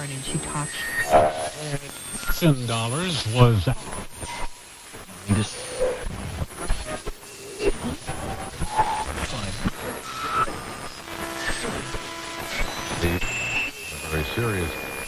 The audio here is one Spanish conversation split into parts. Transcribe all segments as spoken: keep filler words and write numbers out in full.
and she talks. Ten dollars was. Very serious.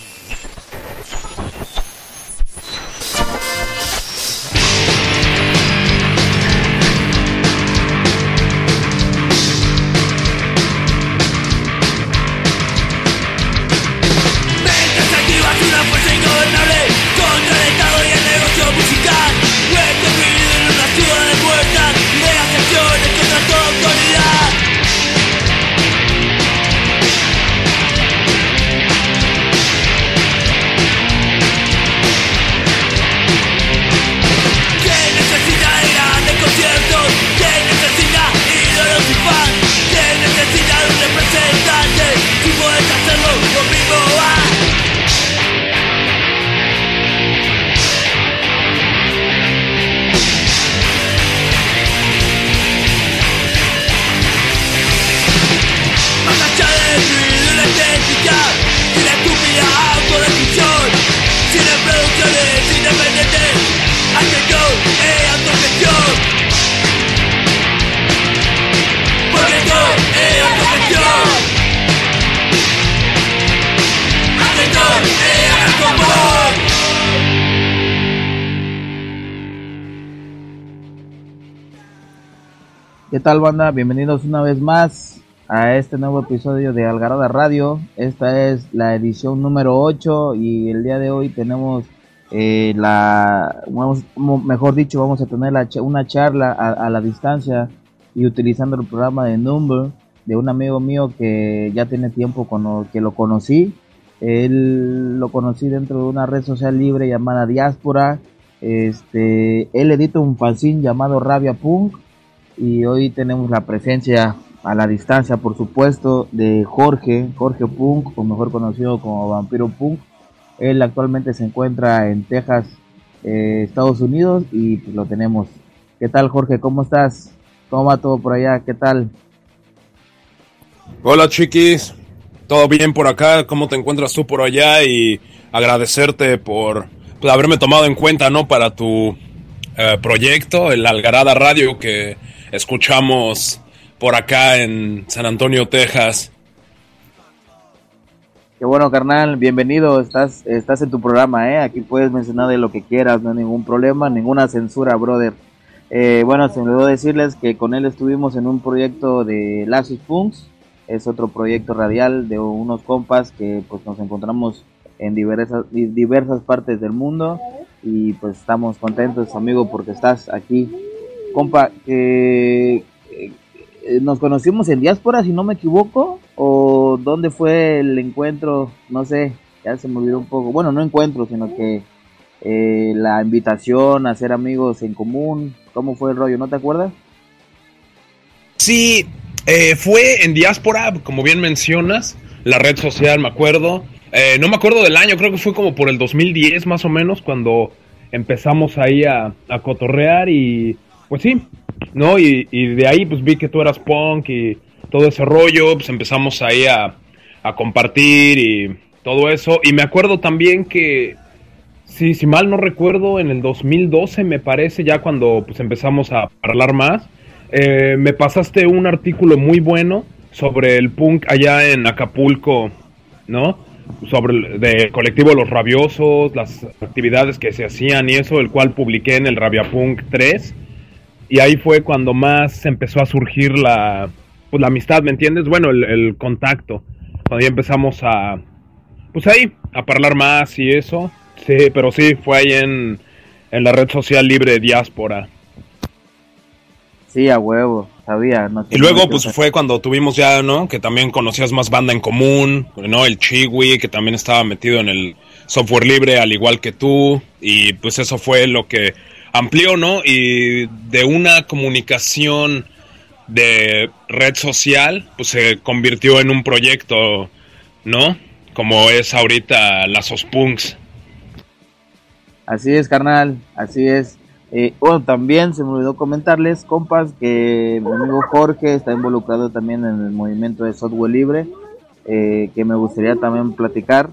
¿Qué tal, banda? Bienvenidos una vez más a este nuevo episodio de Algarada Radio. Esta es la edición número ocho y el día de hoy tenemos eh, la, vamos, mejor dicho, vamos a tener la, una charla a, a la distancia y utilizando el programa de Number de un amigo mío que ya tiene tiempo con lo, que lo conocí. Él lo conocí dentro de una red social libre llamada Diáspora. Este, él edita un fanzine llamado Rabia Punk. Y hoy tenemos la presencia a la distancia, por supuesto, de Jorge, Jorge Punk, o mejor conocido como Vampiro Punk. Él actualmente se encuentra en Texas, eh, Estados Unidos, y pues lo tenemos. ¿Qué tal, Jorge? ¿Cómo estás? ¿Cómo va todo por allá? ¿Qué tal? Hola, chiquis. ¿Todo bien por acá? ¿Cómo te encuentras tú por allá? Y agradecerte por pues, haberme tomado en cuenta, ¿no? Para tu eh, proyecto, el Algarada Radio, que escuchamos por acá en San Antonio, Texas. Qué bueno, carnal, bienvenido, estás estás en tu programa, ¿eh? Aquí puedes mencionar de lo que quieras, no hay ningún problema, ninguna censura, brother. Eh, bueno, se me olvidó decirles que con él estuvimos en un proyecto de Lazos Punks, es otro proyecto radial de unos compas que pues nos encontramos en diversas, diversas partes del mundo y pues estamos contentos, amigo, porque estás aquí. Compa, eh, eh, nos conocimos en Diáspora, si no me equivoco, o dónde fue el encuentro, no sé, ya se me olvidó un poco. Bueno, no encuentro, sino que eh, la invitación a ser amigos en común, ¿cómo fue el rollo? ¿No te acuerdas? Sí, eh, fue en Diáspora, como bien mencionas, la red social, me acuerdo. Eh, no me acuerdo del año, creo que fue como por el dos mil diez más o menos, cuando empezamos ahí a, a cotorrear y... Pues sí, ¿no? Y, y de ahí pues vi que tú eras punk y todo ese rollo, pues empezamos ahí a, a compartir y todo eso. Y me acuerdo también que, sí, si mal no recuerdo, en el dos mil doce me parece, ya cuando pues empezamos a hablar más, eh, me pasaste un artículo muy bueno sobre el punk allá en Acapulco, ¿no? Sobre el de colectivo Los Rabiosos, las actividades que se hacían y eso, el cual publiqué en el Rabia Punk tres. Y ahí fue cuando más empezó a surgir la, pues la amistad, ¿me entiendes? Bueno, el, el contacto. Cuando ya empezamos a, pues ahí, a hablar más y eso. Sí, pero sí, fue ahí en, en la red social libre Diáspora. Sí, a huevo, sabía. No sé, y luego, no pues sé. fue cuando tuvimos ya, ¿no? Que también conocías más banda en común, ¿no? El Chiwi, que también estaba metido en el software libre, al igual que tú. Y pues eso fue lo que amplió, ¿no? Y de una comunicación de red social, pues se convirtió en un proyecto, ¿no? Como es ahorita Lazos Punks. Así es, carnal, así es. Eh, bueno, también se me olvidó comentarles, compas, que mi amigo Jorge está involucrado también en el movimiento de software libre, eh, que me gustaría también platicar.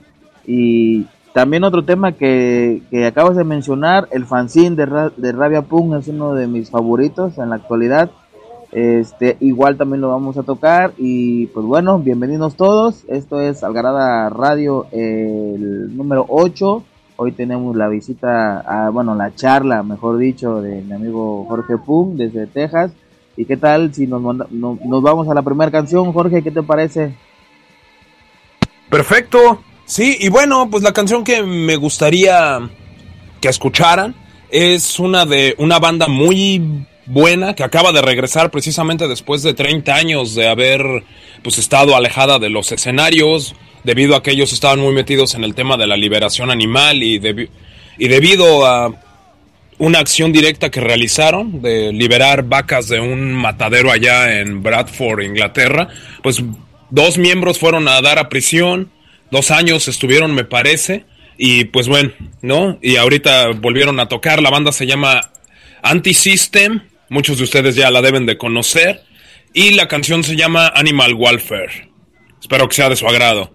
Y también otro tema que, que acabas de mencionar, el fanzine de, Ra- de Rabia Punk es uno de mis favoritos en la actualidad. Este, igual también lo vamos a tocar. Y pues bueno, bienvenidos todos. Esto es Algarada Radio, eh, el número ocho. Hoy tenemos la visita, a, bueno, la charla, mejor dicho, de mi amigo Jorge Punk desde Texas. ¿Y qué tal si nos, manda, no, nos vamos a la primera canción, Jorge? ¿Qué te parece? Perfecto. Sí, y bueno, pues la canción que me gustaría que escucharan es una de una banda muy buena que acaba de regresar precisamente después de treinta años de haber pues estado alejada de los escenarios, debido a que ellos estaban muy metidos en el tema de la liberación animal y, debi- y debido a una acción directa que realizaron de liberar vacas de un matadero allá en Bradford, Inglaterra, pues dos miembros fueron a dar a prisión, dos años estuvieron, me parece, y pues bueno, ¿no? Y ahorita volvieron a tocar. La banda se llama Anti-System, muchos de ustedes ya la deben de conocer, y la canción se llama Animal Welfare. Espero que sea de su agrado.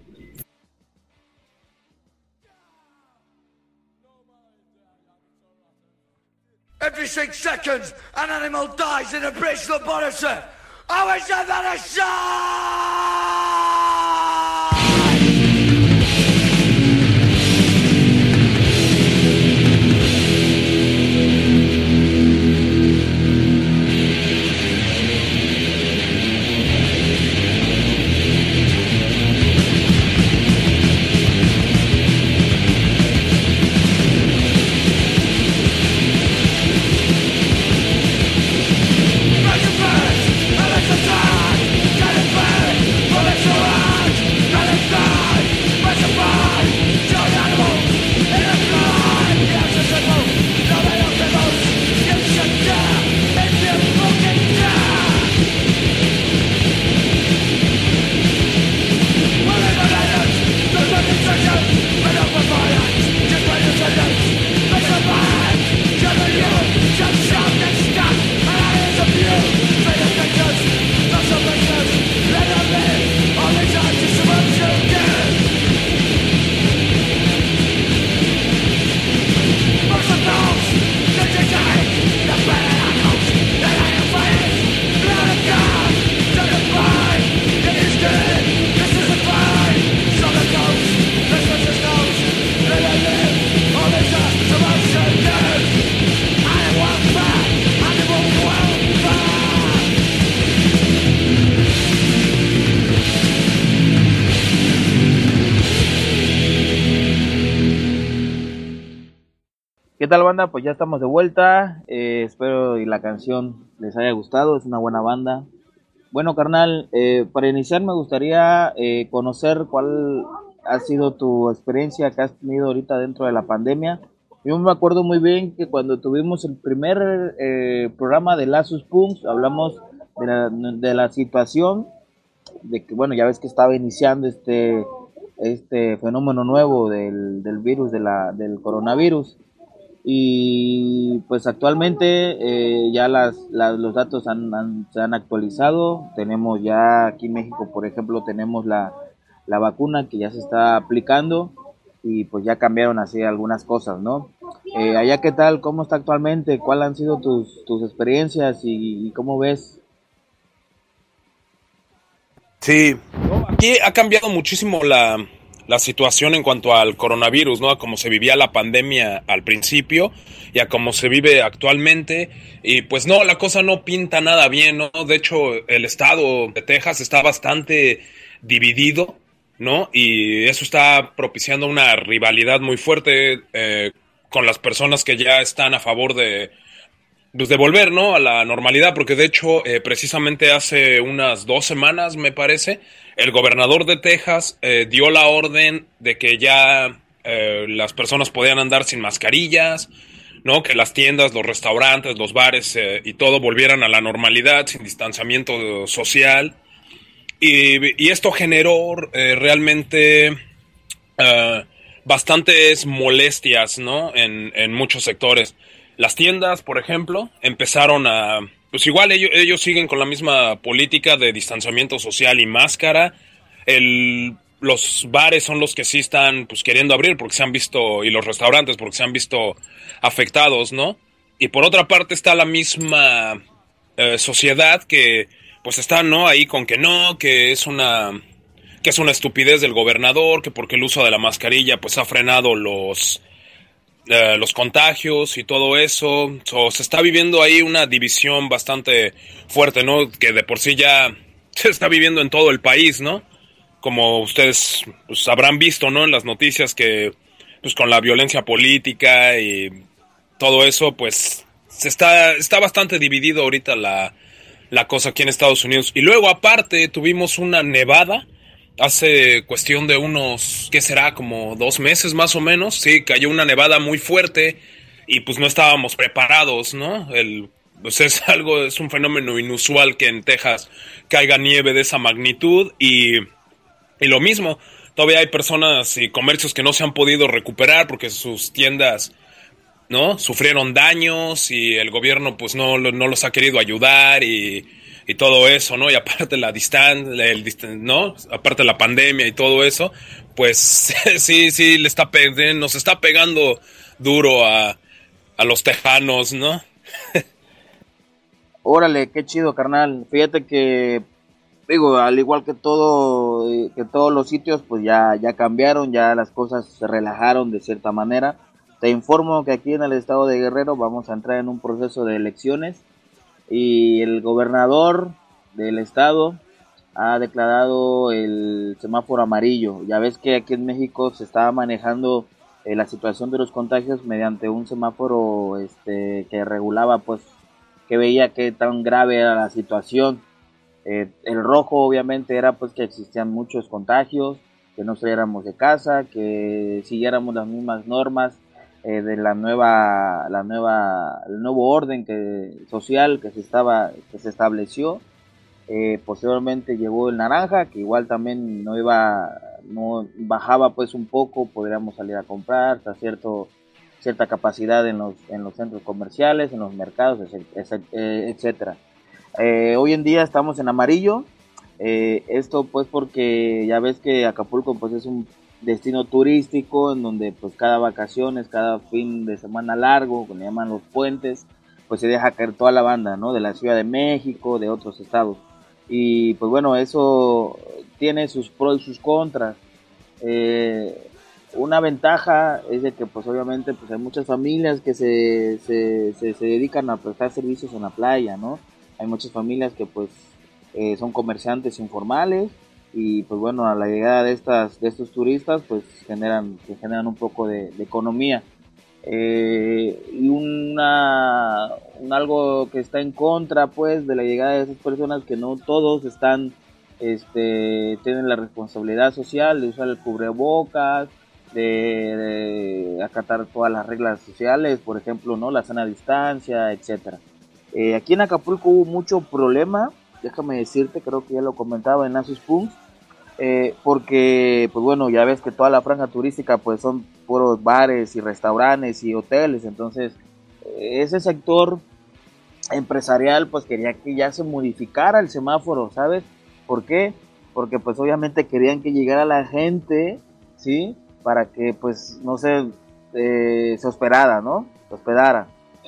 Every six seconds, an animal dies in a British laboratory. I wish I had a shot! ¿Qué tal, banda? Pues ya estamos de vuelta. Eh, espero y la canción les haya gustado. Es una buena banda. Bueno, carnal, eh, para iniciar me gustaría eh, conocer cuál ha sido tu experiencia que has tenido ahorita dentro de la pandemia. Yo me acuerdo muy bien que cuando tuvimos el primer eh, programa de Lazos Punks, hablamos de la, de la situación de que, bueno, ya ves que estaba iniciando este, este fenómeno nuevo del, del virus, de la, del coronavirus. Y pues actualmente eh, ya las, las, los datos han, han, se han actualizado. Tenemos ya aquí en México, por ejemplo, tenemos la, la vacuna que ya se está aplicando y pues ya cambiaron así algunas cosas, ¿no? Eh, allá, ¿qué tal? ¿Cómo está actualmente? ¿Cuáles han sido tus, tus experiencias y, y cómo ves? Sí, aquí ha cambiado muchísimo la, la situación en cuanto al coronavirus, ¿no? A cómo se vivía la pandemia al principio y a cómo se vive actualmente. Y pues no, la cosa no pinta nada bien, ¿no? De hecho, el estado de Texas está bastante dividido, ¿no? Y eso está propiciando una rivalidad muy fuerte eh, con las personas que ya están a favor de... pues de volver, ¿no? A la normalidad, porque de hecho, eh, precisamente hace unas dos semanas, me parece, el gobernador de Texas eh, dio la orden de que ya eh, las personas podían andar sin mascarillas, ¿no? Que las tiendas, los restaurantes, los bares eh, y todo volvieran a la normalidad, sin distanciamiento social. Y, y esto generó eh, realmente eh, bastantes molestias, ¿no? En, en muchos sectores. Las tiendas, por ejemplo, empezaron a... pues igual ellos, ellos siguen con la misma política de distanciamiento social y máscara. El los bares son los que sí están pues queriendo abrir porque se han visto, y los restaurantes porque se han visto afectados, ¿no? Y por otra parte está la misma eh, sociedad que pues está, ¿no? Ahí con que no, que es una que es una estupidez del gobernador, que porque el uso de la mascarilla pues ha frenado los eh, los contagios y todo eso. So, se está viviendo ahí una división bastante fuerte, ¿no? Que de por sí ya se está viviendo en todo el país, ¿no? Como ustedes pues, habrán visto, ¿no? En las noticias que pues con la violencia política y todo eso, pues se está, está bastante dividido ahorita la, la cosa aquí en Estados Unidos. Y luego aparte tuvimos una nevada hace cuestión de unos, ¿qué será? Como dos meses más o menos. Sí, cayó una nevada muy fuerte y pues no estábamos preparados, ¿no? El, pues es algo, es un fenómeno inusual que en Texas caiga nieve de esa magnitud y, y lo mismo. Todavía hay personas y comercios que no se han podido recuperar porque sus tiendas, ¿no? Sufrieron daños y el gobierno pues no, no los ha querido ayudar y, y todo eso, ¿no? Y aparte la distancia, el distan- ¿no? Aparte la pandemia y todo eso, pues sí, sí, le está pe- nos está pegando duro a, a los tejanos, ¿no? Órale, qué chido, carnal. Fíjate que, digo, al igual que todo, eh, que todos los sitios, pues ya, ya cambiaron, ya las cosas se relajaron de cierta manera. Te informo que aquí en el estado de Guerrero vamos a entrar en un proceso de elecciones y el gobernador del estado ha declarado el semáforo amarillo. Ya ves que aquí en México se estaba manejando eh, la situación de los contagios mediante un semáforo este, que regulaba, pues, que veía qué tan grave era la situación. Eh, el rojo obviamente era pues que existían muchos contagios, que no saliéramos de casa, que siguiéramos las mismas normas eh, de la nueva, la nueva, el nuevo orden que, social que se estaba, que se estableció. Eh, posteriormente llegó el naranja, que igual también no iba, no bajaba pues un poco, podríamos salir a comprar hasta cierto cierta capacidad en los en los centros comerciales, en los mercados, etcétera. Eh, hoy en día estamos en amarillo, eh, esto pues porque ya ves que Acapulco pues es un destino turístico en donde pues cada vacaciones, cada fin de semana largo, que le llaman los puentes, pues se deja caer toda la banda, ¿no? De la Ciudad de México, de otros estados. Y pues bueno, eso tiene sus pros y sus contras. Eh, una ventaja es de que pues obviamente pues hay muchas familias que se, se, se, se dedican a prestar servicios en la playa, ¿no? Hay muchas familias que pues eh, son comerciantes informales y pues bueno, a la llegada de estas de estos turistas pues generan que generan un poco de, de economía. Eh, y una un algo que está en contra pues de la llegada de esas personas, que no todos están este tienen la responsabilidad social de usar el cubrebocas, de, de acatar todas las reglas sociales, por ejemplo, no la sana distancia, etcétera. Eh, aquí en Acapulco hubo mucho problema, déjame decirte, creo que ya lo comentaba en Asus Punks, eh, porque, pues bueno, ya ves que toda la franja turística pues son puros bares y restaurantes y hoteles, entonces eh, ese sector empresarial pues quería que ya se modificara el semáforo, ¿sabes? ¿Por qué? Porque pues obviamente querían que llegara la gente, ¿sí? Para que pues, no sé, eh, se hospedara, ¿no? Se hospedara.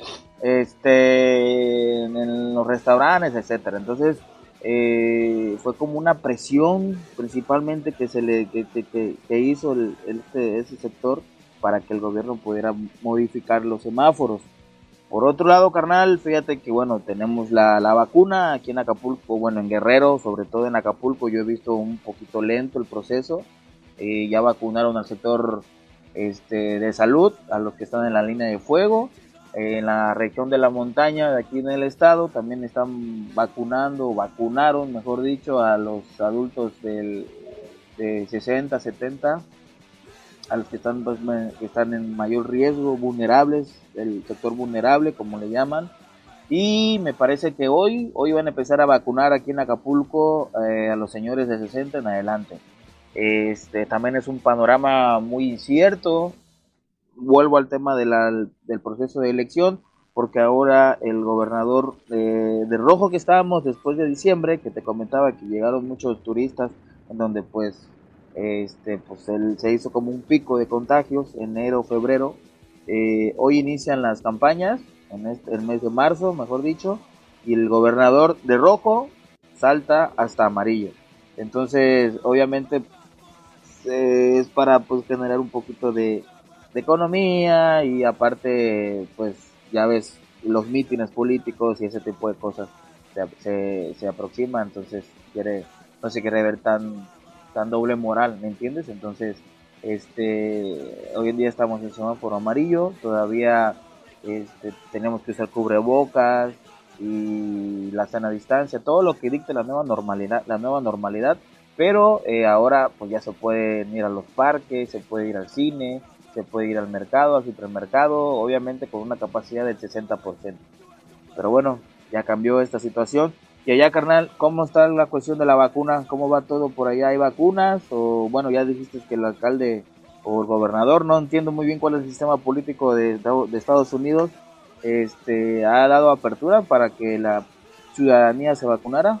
Este, en los restaurantes, etcétera. Entonces, eh, fue como una presión principalmente que se le que, que, que hizo el, el, este, ese sector para que el gobierno pudiera modificar los semáforos. Por otro lado, carnal, fíjate que bueno, tenemos la, la vacuna aquí en Acapulco, bueno, en Guerrero, sobre todo en Acapulco, yo he visto un poquito lento el proceso. Eh, ya vacunaron al sector este, de salud, a los que están en la línea de fuego. Eh, en la región de la montaña de aquí en el estado también están vacunando, vacunaron, mejor dicho, a los adultos del, de sesenta, setenta, a los que están, pues, que están en mayor riesgo, vulnerables, el sector vulnerable, como le llaman. Y me parece que hoy, hoy van a empezar a vacunar aquí en Acapulco eh, a los señores de sesenta en adelante. Este también es un panorama muy incierto. Vuelvo al tema de la, del proceso de elección, porque ahora el gobernador eh, de rojo que estábamos después de diciembre, que te comentaba que llegaron muchos turistas, en donde pues este, pues él, se hizo como un pico de contagios, enero, febrero. Eh, hoy inician las campañas, en este, el mes de marzo, mejor dicho, y el gobernador de rojo salta hasta amarillo. Entonces, obviamente, eh, es para pues generar un poquito de, de economía, y aparte, pues ya ves, los mítines políticos y ese tipo de cosas se, se, se aproximan, entonces quiere, no se quiere ver tan, tan doble moral, ¿me entiendes? Entonces, este, hoy en día estamos en semáforo amarillo, todavía este, tenemos que usar cubrebocas y la sana distancia, todo lo que dicte la nueva normalidad, la nueva normalidad, pero eh, ahora pues ya se puede ir a los parques, se puede ir al cine, se puede ir al mercado, al supermercado, obviamente con una capacidad del sesenta por ciento. Pero bueno, ya cambió esta situación. Y allá, carnal, ¿cómo está la cuestión de la vacuna? ¿Cómo va todo por allá? ¿Hay vacunas? O bueno, ya dijiste que el alcalde o el gobernador, no entiendo muy bien cuál es el sistema político de, de Estados Unidos, este, ha dado apertura para que la ciudadanía se vacunara.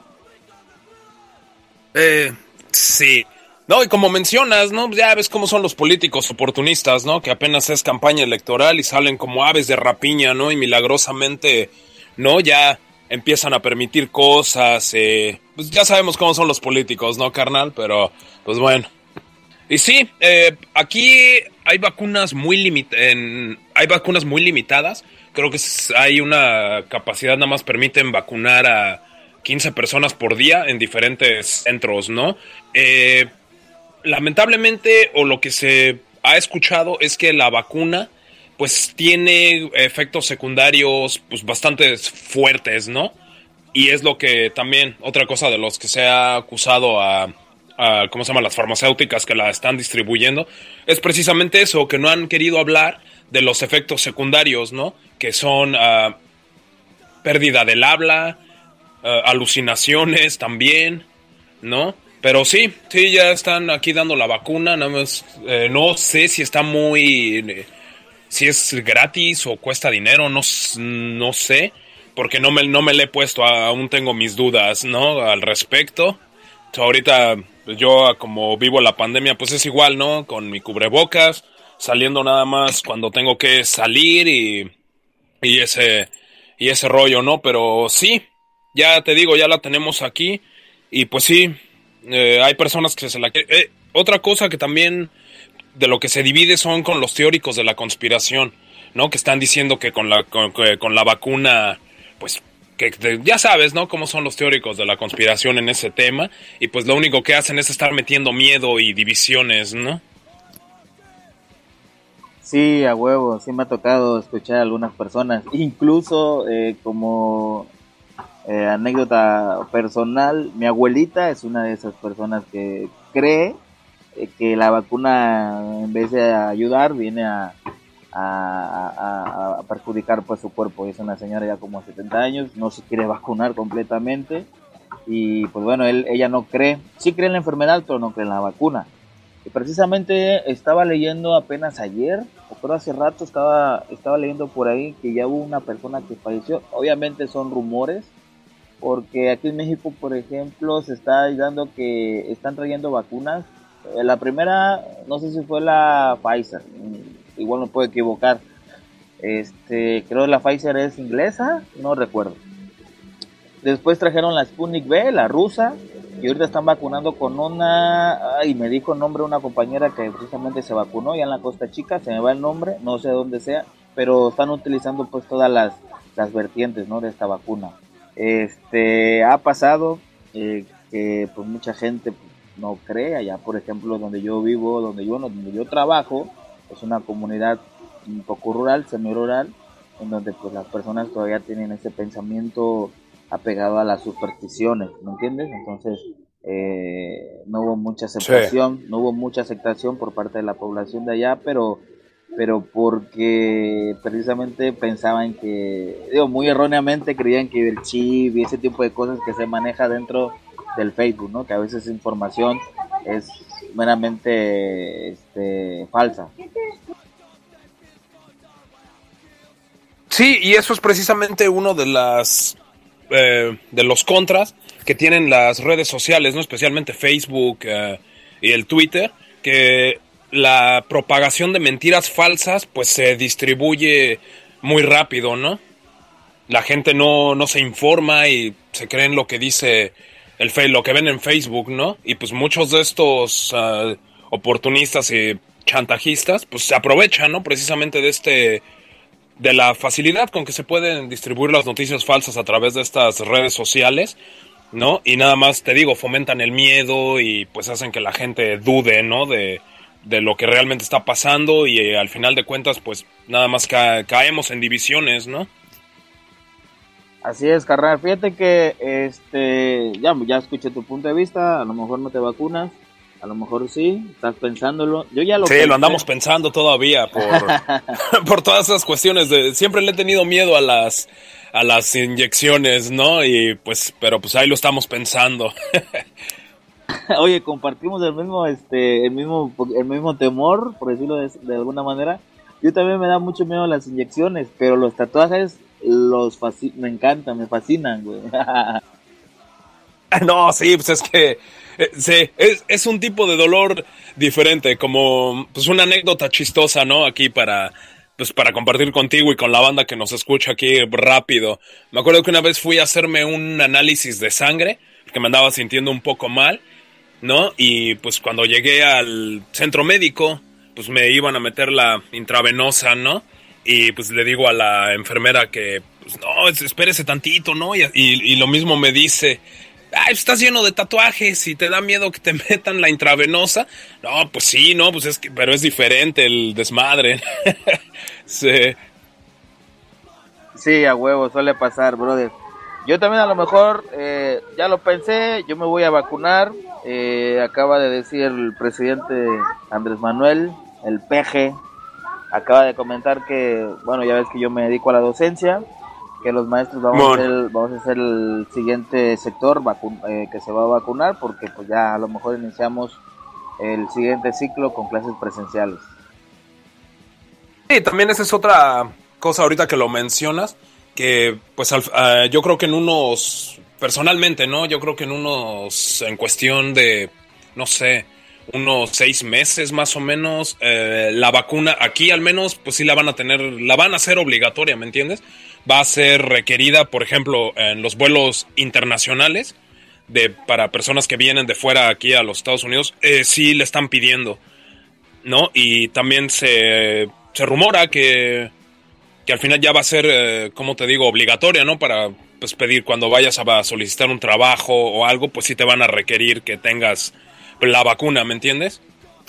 Eh, sí. No, y como mencionas, ¿no? Ya ves cómo son los políticos oportunistas, ¿no? Que apenas es campaña electoral y salen como aves de rapiña, ¿no? Y milagrosamente, ¿no? Ya empiezan a permitir cosas, eh, pues ya sabemos cómo son los políticos, ¿no, carnal? Pero, pues bueno. Y sí, eh, aquí hay vacunas muy limit- en, hay vacunas muy limitadas. Creo que hay una capacidad, nada más permiten vacunar a quince personas por día en diferentes centros, ¿no? Eh, lamentablemente, o lo que se ha escuchado es que la vacuna pues tiene efectos secundarios pues bastante fuertes, ¿no? Y es lo que también, otra cosa de los que se ha acusado a, a ¿cómo se llama? Las farmacéuticas que la están distribuyendo, es precisamente eso, que no han querido hablar de los efectos secundarios, ¿no? Que son uh, pérdida del habla, uh, alucinaciones también, ¿no? Pero sí, sí, ya están aquí dando la vacuna, nada más, eh, no sé si está muy... Eh, si es gratis o cuesta dinero, no, no sé, porque no me, no me le he puesto, aún tengo mis dudas, ¿no? Al respecto. So, ahorita yo, como vivo la pandemia, pues es igual, ¿no? Con mi cubrebocas, saliendo nada más cuando tengo que salir y, y ese, y ese rollo, ¿no? Pero sí, ya te digo, ya la tenemos aquí y pues sí, eh, hay personas que se la quieren. Eh, otra cosa que también de lo que se divide son con los teóricos de la conspiración, ¿no? Que están diciendo que con la, con, con la vacuna, pues, que ya sabes, ¿no? Cómo son los teóricos de la conspiración en ese tema, y pues lo único que hacen es estar metiendo miedo y divisiones, ¿no? Sí, a huevo, sí me ha tocado escuchar a algunas personas, incluso eh, como eh, anécdota personal, mi abuelita es una de esas personas que cree que la vacuna, en vez de ayudar, viene a, a, a, a perjudicar pues su cuerpo. Es una señora ya como setenta años, no se quiere vacunar completamente y pues bueno, él, ella no cree, sí cree en la enfermedad, pero no cree en la vacuna. Y precisamente estaba leyendo apenas ayer, o creo hace rato, estaba, estaba leyendo por ahí que ya hubo una persona que falleció. Obviamente son rumores, porque aquí en México, por ejemplo, se está dando que están trayendo vacunas. La primera, no sé si fue la Pfizer, igual me puedo equivocar. Este, creo que la Pfizer es inglesa, no recuerdo. Después trajeron la Sputnik V, la rusa, y ahorita están vacunando con una, ay, me dijo el nombre una compañera que precisamente se vacunó ya en la Costa Chica, se me va el nombre, no sé dónde sea, pero están utilizando pues todas las, las vertientes, ¿no? De esta vacuna. Este, ha pasado eh, que pues mucha gente no cree. Allá, por ejemplo, donde yo vivo, donde yo, donde yo trabajo, es una comunidad un poco rural, semi-rural, en donde pues las personas todavía tienen ese pensamiento apegado a las supersticiones, ¿me entiendes? Entonces, eh, no hubo mucha aceptación, sí. no hubo mucha aceptación por parte de la población de allá, pero pero porque precisamente pensaban que, digo, muy erróneamente creían que el chip y ese tipo de cosas que se maneja dentro del Facebook, ¿no? Que a veces información es meramente este, falsa. Sí, y eso es precisamente uno de las eh, de los contras que tienen las redes sociales, ¿no? Especialmente Facebook, eh, y el Twitter, que la propagación de mentiras falsas pues se distribuye muy rápido, ¿no? La gente no, no se informa y se creen lo que dice el fe, lo que ven en Facebook, ¿no? Y pues muchos de estos uh, oportunistas y chantajistas pues se aprovechan, ¿no? Precisamente de este de la facilidad con que se pueden distribuir las noticias falsas a través de estas redes sociales, ¿no? Y nada más, te digo, fomentan el miedo y pues hacen que la gente dude, ¿no? De, de lo que realmente está pasando y eh, al final de cuentas pues nada más ca- caemos en divisiones, ¿no? Así es, carnal. Fíjate que este ya, ya escuché tu punto de vista. A lo mejor no te vacunas, a lo mejor sí, estás pensándolo. Yo ya lo Sí, pensé. lo andamos pensando todavía por, por todas esas cuestiones. De, siempre le he tenido miedo a las a las inyecciones, ¿no? Y pues, pero pues ahí lo estamos pensando. Oye, compartimos el mismo este el mismo el mismo temor, por decirlo de, de alguna manera. Yo también me da mucho miedo las inyecciones, pero los tatuajes los fasc- me encantan, me fascinan, güey. No, sí, pues es que eh, sí, es, es un tipo de dolor diferente, como pues una anécdota chistosa, ¿no? Aquí para pues para compartir contigo y con la banda que nos escucha aquí rápido. Me acuerdo que una vez fui a hacerme un análisis de sangre, porque me andaba sintiendo un poco mal, ¿no? Y pues cuando llegué al centro médico, pues me iban a meter la intravenosa, ¿no? Y pues le digo a la enfermera que, pues no, espérese tantito, ¿no? Y, y, y lo mismo me dice, ay, estás lleno de tatuajes y te da miedo que te metan la intravenosa. No, pues sí, no, pues es que, pero es diferente el desmadre. Sí. Sí, a huevo, suele pasar, brother. Yo también a lo mejor eh, ya lo pensé, yo me voy a vacunar. Eh, acaba de decir el presidente Andrés Manuel, el peje, acaba de comentar que, bueno, ya ves que yo me dedico a la docencia, que los maestros vamos, bueno. a, ser, vamos a ser el siguiente sector vacu- eh, que se va a vacunar, porque pues ya a lo mejor iniciamos el siguiente ciclo con clases presenciales. Sí, también esa es otra cosa ahorita que lo mencionas, que pues al, uh, yo creo que en unos, personalmente, ¿no? Yo creo que en unos, en cuestión de, no sé, unos seis meses más o menos, eh, la vacuna aquí al menos, pues sí la van a tener, la van a hacer obligatoria, ¿me entiendes? Va a ser requerida, por ejemplo, en los vuelos internacionales, de para personas que vienen de fuera aquí a los Estados Unidos, eh, sí le están pidiendo, ¿no? Y también se, se rumora que, que al final ya va a ser, eh, como te digo, obligatoria, ¿no? Para pues pedir cuando vayas a solicitar un trabajo o algo, pues sí te van a requerir que tengas la vacuna, ¿me entiendes?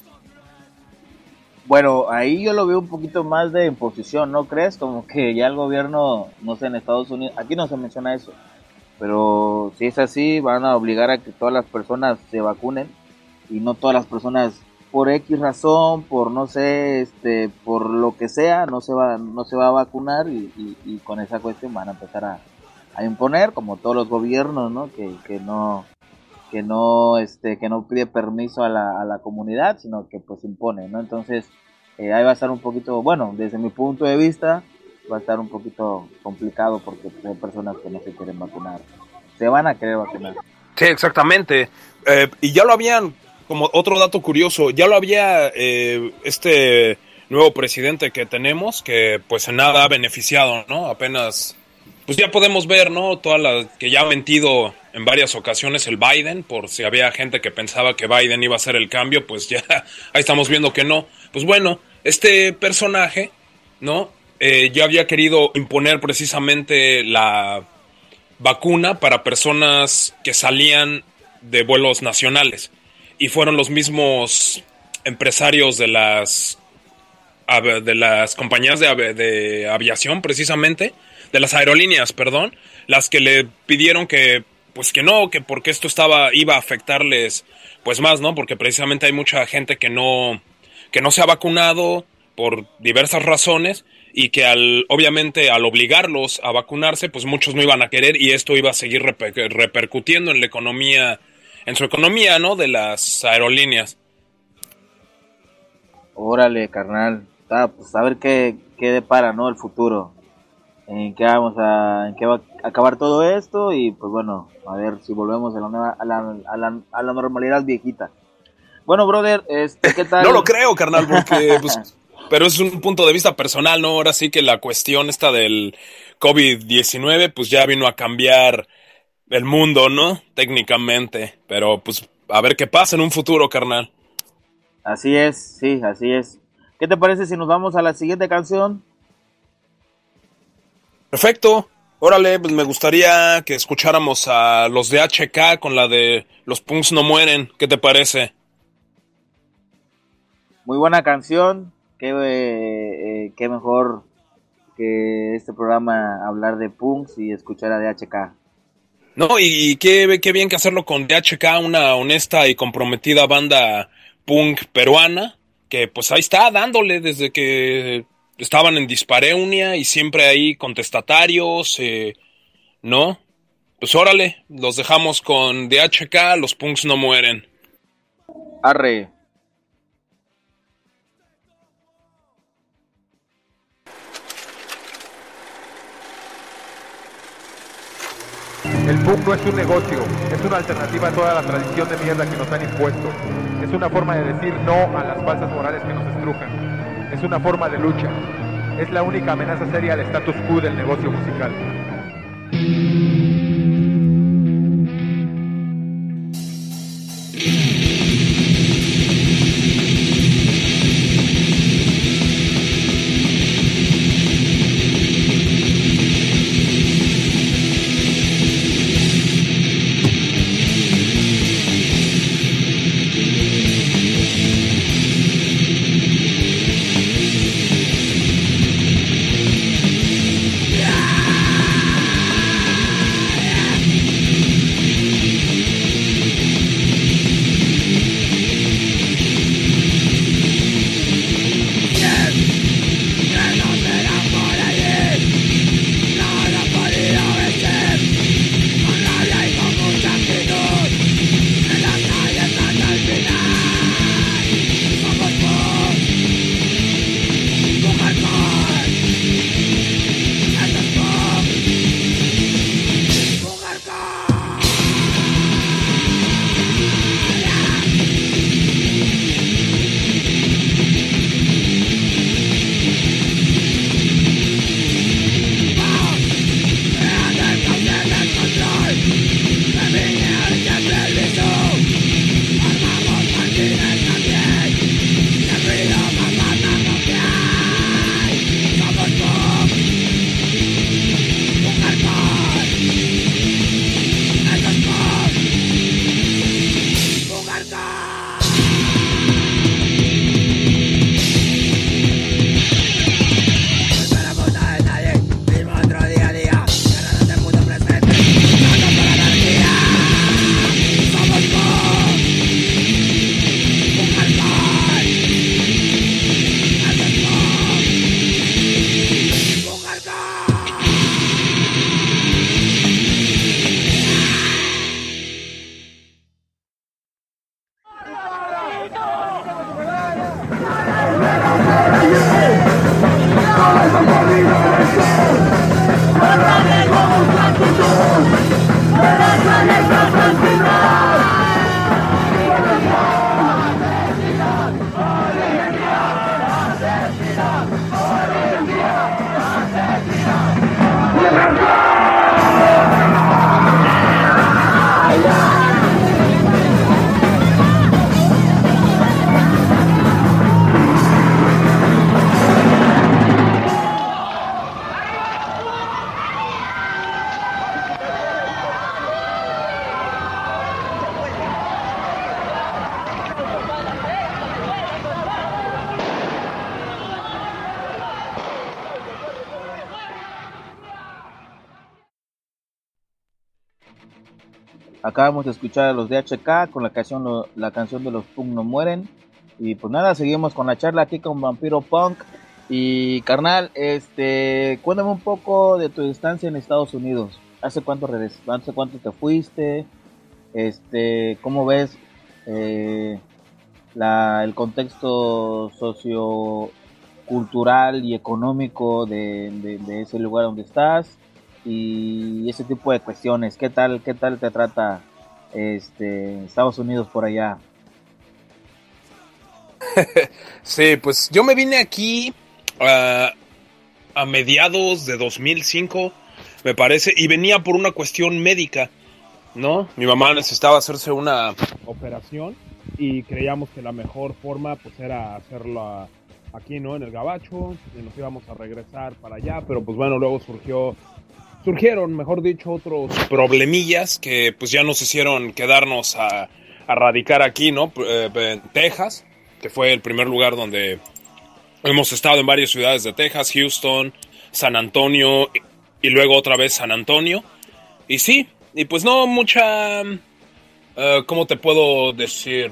Bueno, ahí yo lo veo un poquito más de imposición, ¿no crees? Como que ya el gobierno, no sé, en Estados Unidos, aquí no se menciona eso, pero si es así, van a obligar a que todas las personas se vacunen, y no todas las personas, por X razón, por no sé, este, por lo que sea, no se va, no se va a vacunar, y, y, y con esa cuestión van a empezar a, a imponer, como todos los gobiernos, ¿no? Que, que no... que no este que no pide permiso a la, a la comunidad, sino que pues impone, ¿no? Entonces eh, ahí va a estar un poquito, bueno, desde mi punto de vista va a estar un poquito complicado, porque pues, hay personas que no se quieren vacunar, se van a querer vacunar. Sí, exactamente. Eh, y ya lo habían, como otro dato curioso, ya lo había eh, este nuevo presidente que tenemos, que pues en nada ha beneficiado, ¿no? Apenas, pues ya podemos ver, ¿no? Toda la que ya ha mentido en varias ocasiones el Biden, por si había gente que pensaba que Biden iba a hacer el cambio, pues ya ahí estamos viendo que no. Pues bueno, este personaje, ¿no? Eh, ya había querido imponer precisamente la vacuna para personas que salían de vuelos nacionales, y fueron los mismos empresarios de las de las compañías de, de aviación, precisamente, de las aerolíneas, perdón, las que le pidieron que pues que no, que porque esto estaba iba a afectarles pues más, ¿no? Porque precisamente hay mucha gente que no que no se ha vacunado por diversas razones, y que al obviamente al obligarlos a vacunarse, pues muchos no iban a querer, y esto iba a seguir reper, repercutiendo en la economía, en su economía, ¿no? De las aerolíneas. Órale, carnal. Ah, pues a ver qué, qué depara, ¿no? El futuro. En qué vamos a, en qué va a acabar todo esto, y pues bueno, a ver si volvemos a la nueva, a la, a la, a la normalidad viejita. Bueno, brother, este, ¿qué tal? No lo creo, carnal, porque, pues, pero es un punto de vista personal, ¿no? Ahora sí que la cuestión esta del covid diecinueve, pues ya vino a cambiar el mundo, ¿no? Técnicamente, pero pues a ver qué pasa en un futuro, carnal. Así es, sí, así es. ¿Qué te parece si nos vamos a la siguiente canción? Perfecto. Órale, pues me gustaría que escucháramos a los de H K con la de Los Punks No Mueren. ¿Qué te parece? Muy buena canción. Qué, eh, eh, qué mejor que este programa hablar de punks y escuchar a D H K. No, y qué, qué bien que hacerlo con D H K, una honesta y comprometida banda punk peruana, que pues ahí está dándole desde que estaban en Dispareunia y siempre ahí contestatarios, eh, ¿no? Pues órale, los dejamos con D H K, Los Punks No Mueren. Arre. El punk no es un negocio, es una alternativa a toda la tradición de mierda que nos han impuesto. Es una forma de decir no a las falsas morales que nos estrujan. Es una forma de lucha. Es la única amenaza seria al status quo del negocio musical. Acabamos de escuchar a los de H K con la canción, la canción de Los Punk No Mueren. Y pues nada, seguimos con la charla aquí con Vampiro Punk. Y carnal, este, cuéntame un poco de tu estancia en Estados Unidos. ¿Hace cuánto regres ¿Hace cuánto te fuiste? Este, ¿cómo ves eh, la, el contexto sociocultural y económico de, de, de ese lugar donde estás? Y ese tipo de cuestiones, ¿qué tal, qué tal te trata este Estados Unidos por allá? Sí, pues yo me vine aquí uh, a mediados de dos mil cinco, me parece, y venía por una cuestión médica, ¿no? Mi mamá necesitaba hacerse una operación y creíamos que la mejor forma pues era hacerla aquí, ¿no? En el Gabacho, y nos íbamos a regresar para allá, pero pues bueno, luego surgió, surgieron, mejor dicho, otros problemillas que pues ya nos hicieron quedarnos a, a radicar aquí, ¿no? Eh, en Texas, que fue el primer lugar donde hemos estado en varias ciudades de Texas, Houston, San Antonio, y luego otra vez San Antonio. Y sí, y pues no mucha, uh, ¿cómo te puedo decir?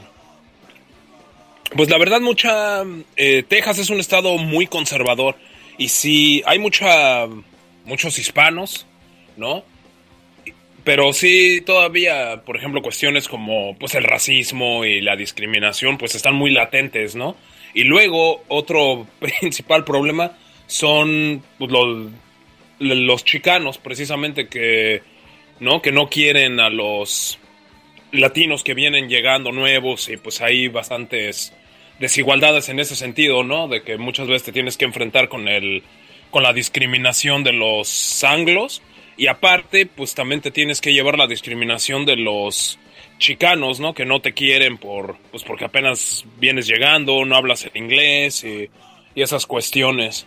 Pues la verdad mucha, eh, Texas es un estado muy conservador. Y sí, hay mucha, muchos hispanos, ¿no? Pero sí, todavía, por ejemplo, cuestiones como pues el racismo y la discriminación, pues están muy latentes, ¿no? Y luego, otro principal problema son pues, los, los chicanos, precisamente, que no, que no quieren a los latinos que vienen llegando nuevos, y pues hay bastantes desigualdades en ese sentido, ¿no? De que muchas veces te tienes que enfrentar con el, con la discriminación de los anglos, y aparte, pues también te tienes que llevar la discriminación de los chicanos, ¿no? Que no te quieren por, pues porque apenas vienes llegando, no hablas el inglés y, y esas cuestiones.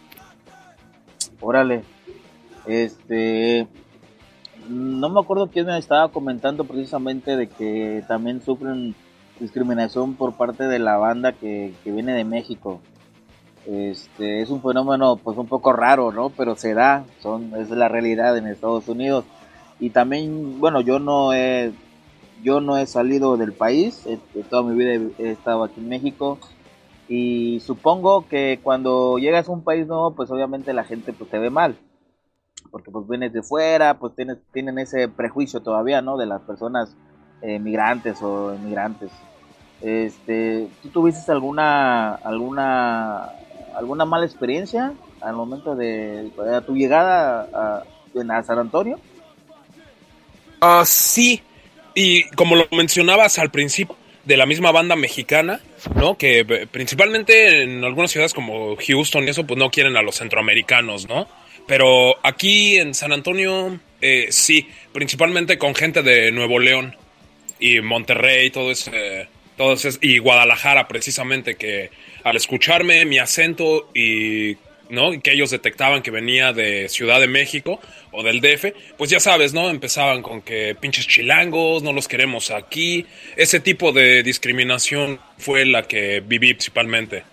Órale, este, no me acuerdo quién me estaba comentando precisamente de que también sufren discriminación por parte de la banda que, que viene de México. Este, es un fenómeno pues un poco raro, ¿no? Pero se da, son, es la realidad en Estados Unidos. Y también, bueno, yo no he, yo no he salido del país, eh, toda mi vida he, he estado aquí en México, y supongo que cuando llegas a un país nuevo, pues obviamente la gente pues te ve mal, porque pues vienes de fuera, pues tienes, tienen ese prejuicio todavía, ¿no? De las personas eh, migrantes o inmigrantes. Este, ¿tú tuviste alguna, alguna, alguna mala experiencia al momento de, de tu llegada a, a, a San Antonio? Uh, sí, y como lo mencionabas al principio, de la misma banda mexicana, ¿no? Que principalmente en algunas ciudades como Houston y eso, pues no quieren a los centroamericanos, ¿no? Pero aquí en San Antonio, eh, sí, principalmente con gente de Nuevo León y Monterrey, todo ese, todo ese, y Guadalajara precisamente, que al escucharme mi acento y, ¿no? que ellos detectaban que venía de Ciudad de México o del D F, pues ya sabes, ¿no? Empezaban con que pinches chilangos, no los queremos aquí. Ese tipo de discriminación fue la que viví principalmente.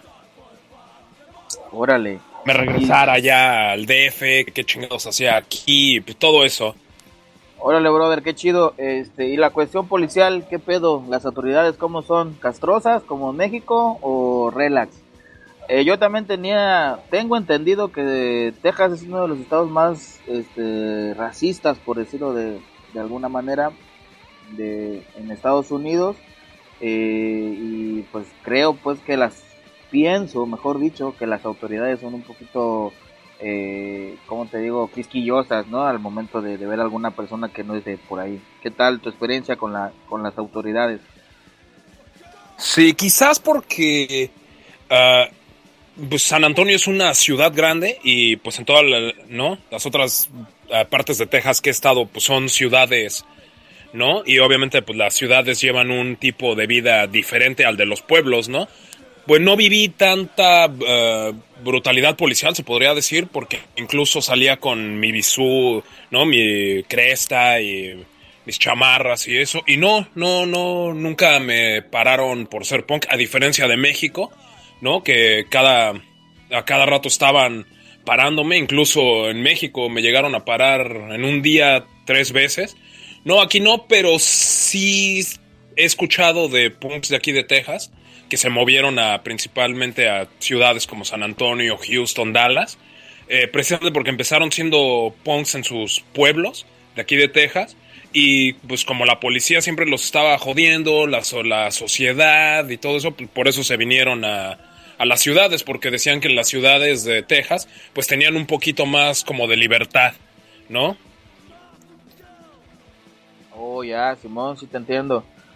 Órale. Me regresara ya al D F, qué chingados hacía aquí, pues todo eso. Órale, brother, qué chido. Este, y la cuestión policial, ¿qué pedo? ¿Las autoridades cómo son? ¿Castrosas como en México o relax? Eh, yo también tenía, tengo entendido que Texas es uno de los estados más este, racistas, por decirlo de, de alguna manera, de, en Estados Unidos. Eh, y pues creo pues que las, pienso, mejor dicho, que las autoridades son un poquito, eh, ¿cómo te digo?, quisquillosas, ¿no? Al momento de, de ver a alguna persona que no es de por ahí. ¿Qué tal tu experiencia con la con las autoridades? Sí, quizás porque uh, pues San Antonio es una ciudad grande y pues en todas la, ¿no? las otras uh, partes de Texas que he estado pues son ciudades, ¿no? Y obviamente pues las ciudades llevan un tipo de vida diferente al de los pueblos, ¿no? Pues no viví tanta uh, brutalidad policial, se podría decir, porque incluso salía con mi bisú, ¿no? Mi cresta y mis chamarras y eso. Y no, no, no, nunca me pararon por ser punk, a diferencia de México, ¿no? Que cada, a cada rato estaban parándome. Incluso en México me llegaron a parar en un día tres veces. No, aquí no, pero sí he escuchado de punks de aquí de Texas que se movieron a principalmente a ciudades como San Antonio, Houston, Dallas, eh, precisamente porque empezaron siendo punks en sus pueblos de aquí de Texas, y pues como la policía siempre los estaba jodiendo, la, la sociedad y todo eso, pues por eso se vinieron a, a las ciudades, porque decían que las ciudades de Texas pues tenían un poquito más como de libertad, ¿no? Oh, ya, Simón, sí te entiendo.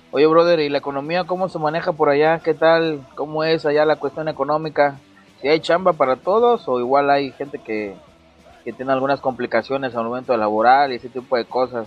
Oye, brother, ¿y la economía cómo se maneja por allá? ¿Qué tal? ¿Cómo es allá la cuestión económica? ¿Si hay chamba para todos o igual hay gente que, que tiene algunas complicaciones al momento de laborar y ese tipo de cosas?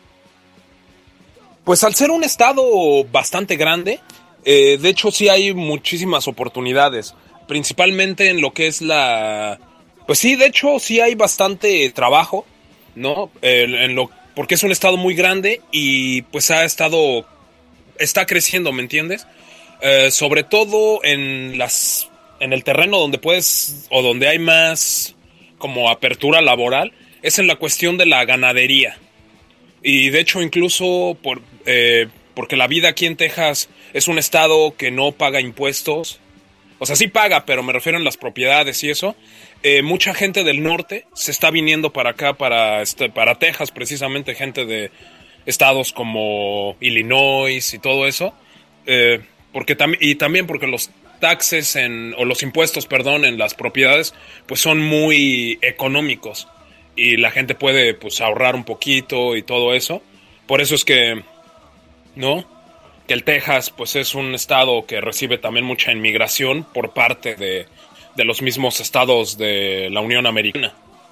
Pues al ser un estado bastante grande, eh, de hecho sí hay muchísimas oportunidades, principalmente en lo que es la... Pues sí, de hecho sí hay bastante trabajo, ¿no? Eh, en lo... Porque es un estado muy grande y pues ha estado... Está creciendo, ¿me entiendes? Eh, sobre todo en las... En el terreno donde puedes... O donde hay más como apertura laboral, es en la cuestión de la ganadería. Y de hecho incluso por, eh, porque la vida aquí en Texas es un estado que no paga impuestos. O sea, sí paga, pero me refiero en las propiedades y eso. Eh, mucha gente del norte se está viniendo para acá, para, este, para Texas, precisamente gente de estados como Illinois y todo eso. Eh, porque tam- y también porque los taxes en, o los impuestos, perdón, en las propiedades, pues son muy económicos. Y la gente puede pues ahorrar un poquito y todo eso. Por eso es que, ¿no? Que el Texas pues es un estado que recibe también mucha inmigración por parte de, de los mismos estados de la Unión Americana.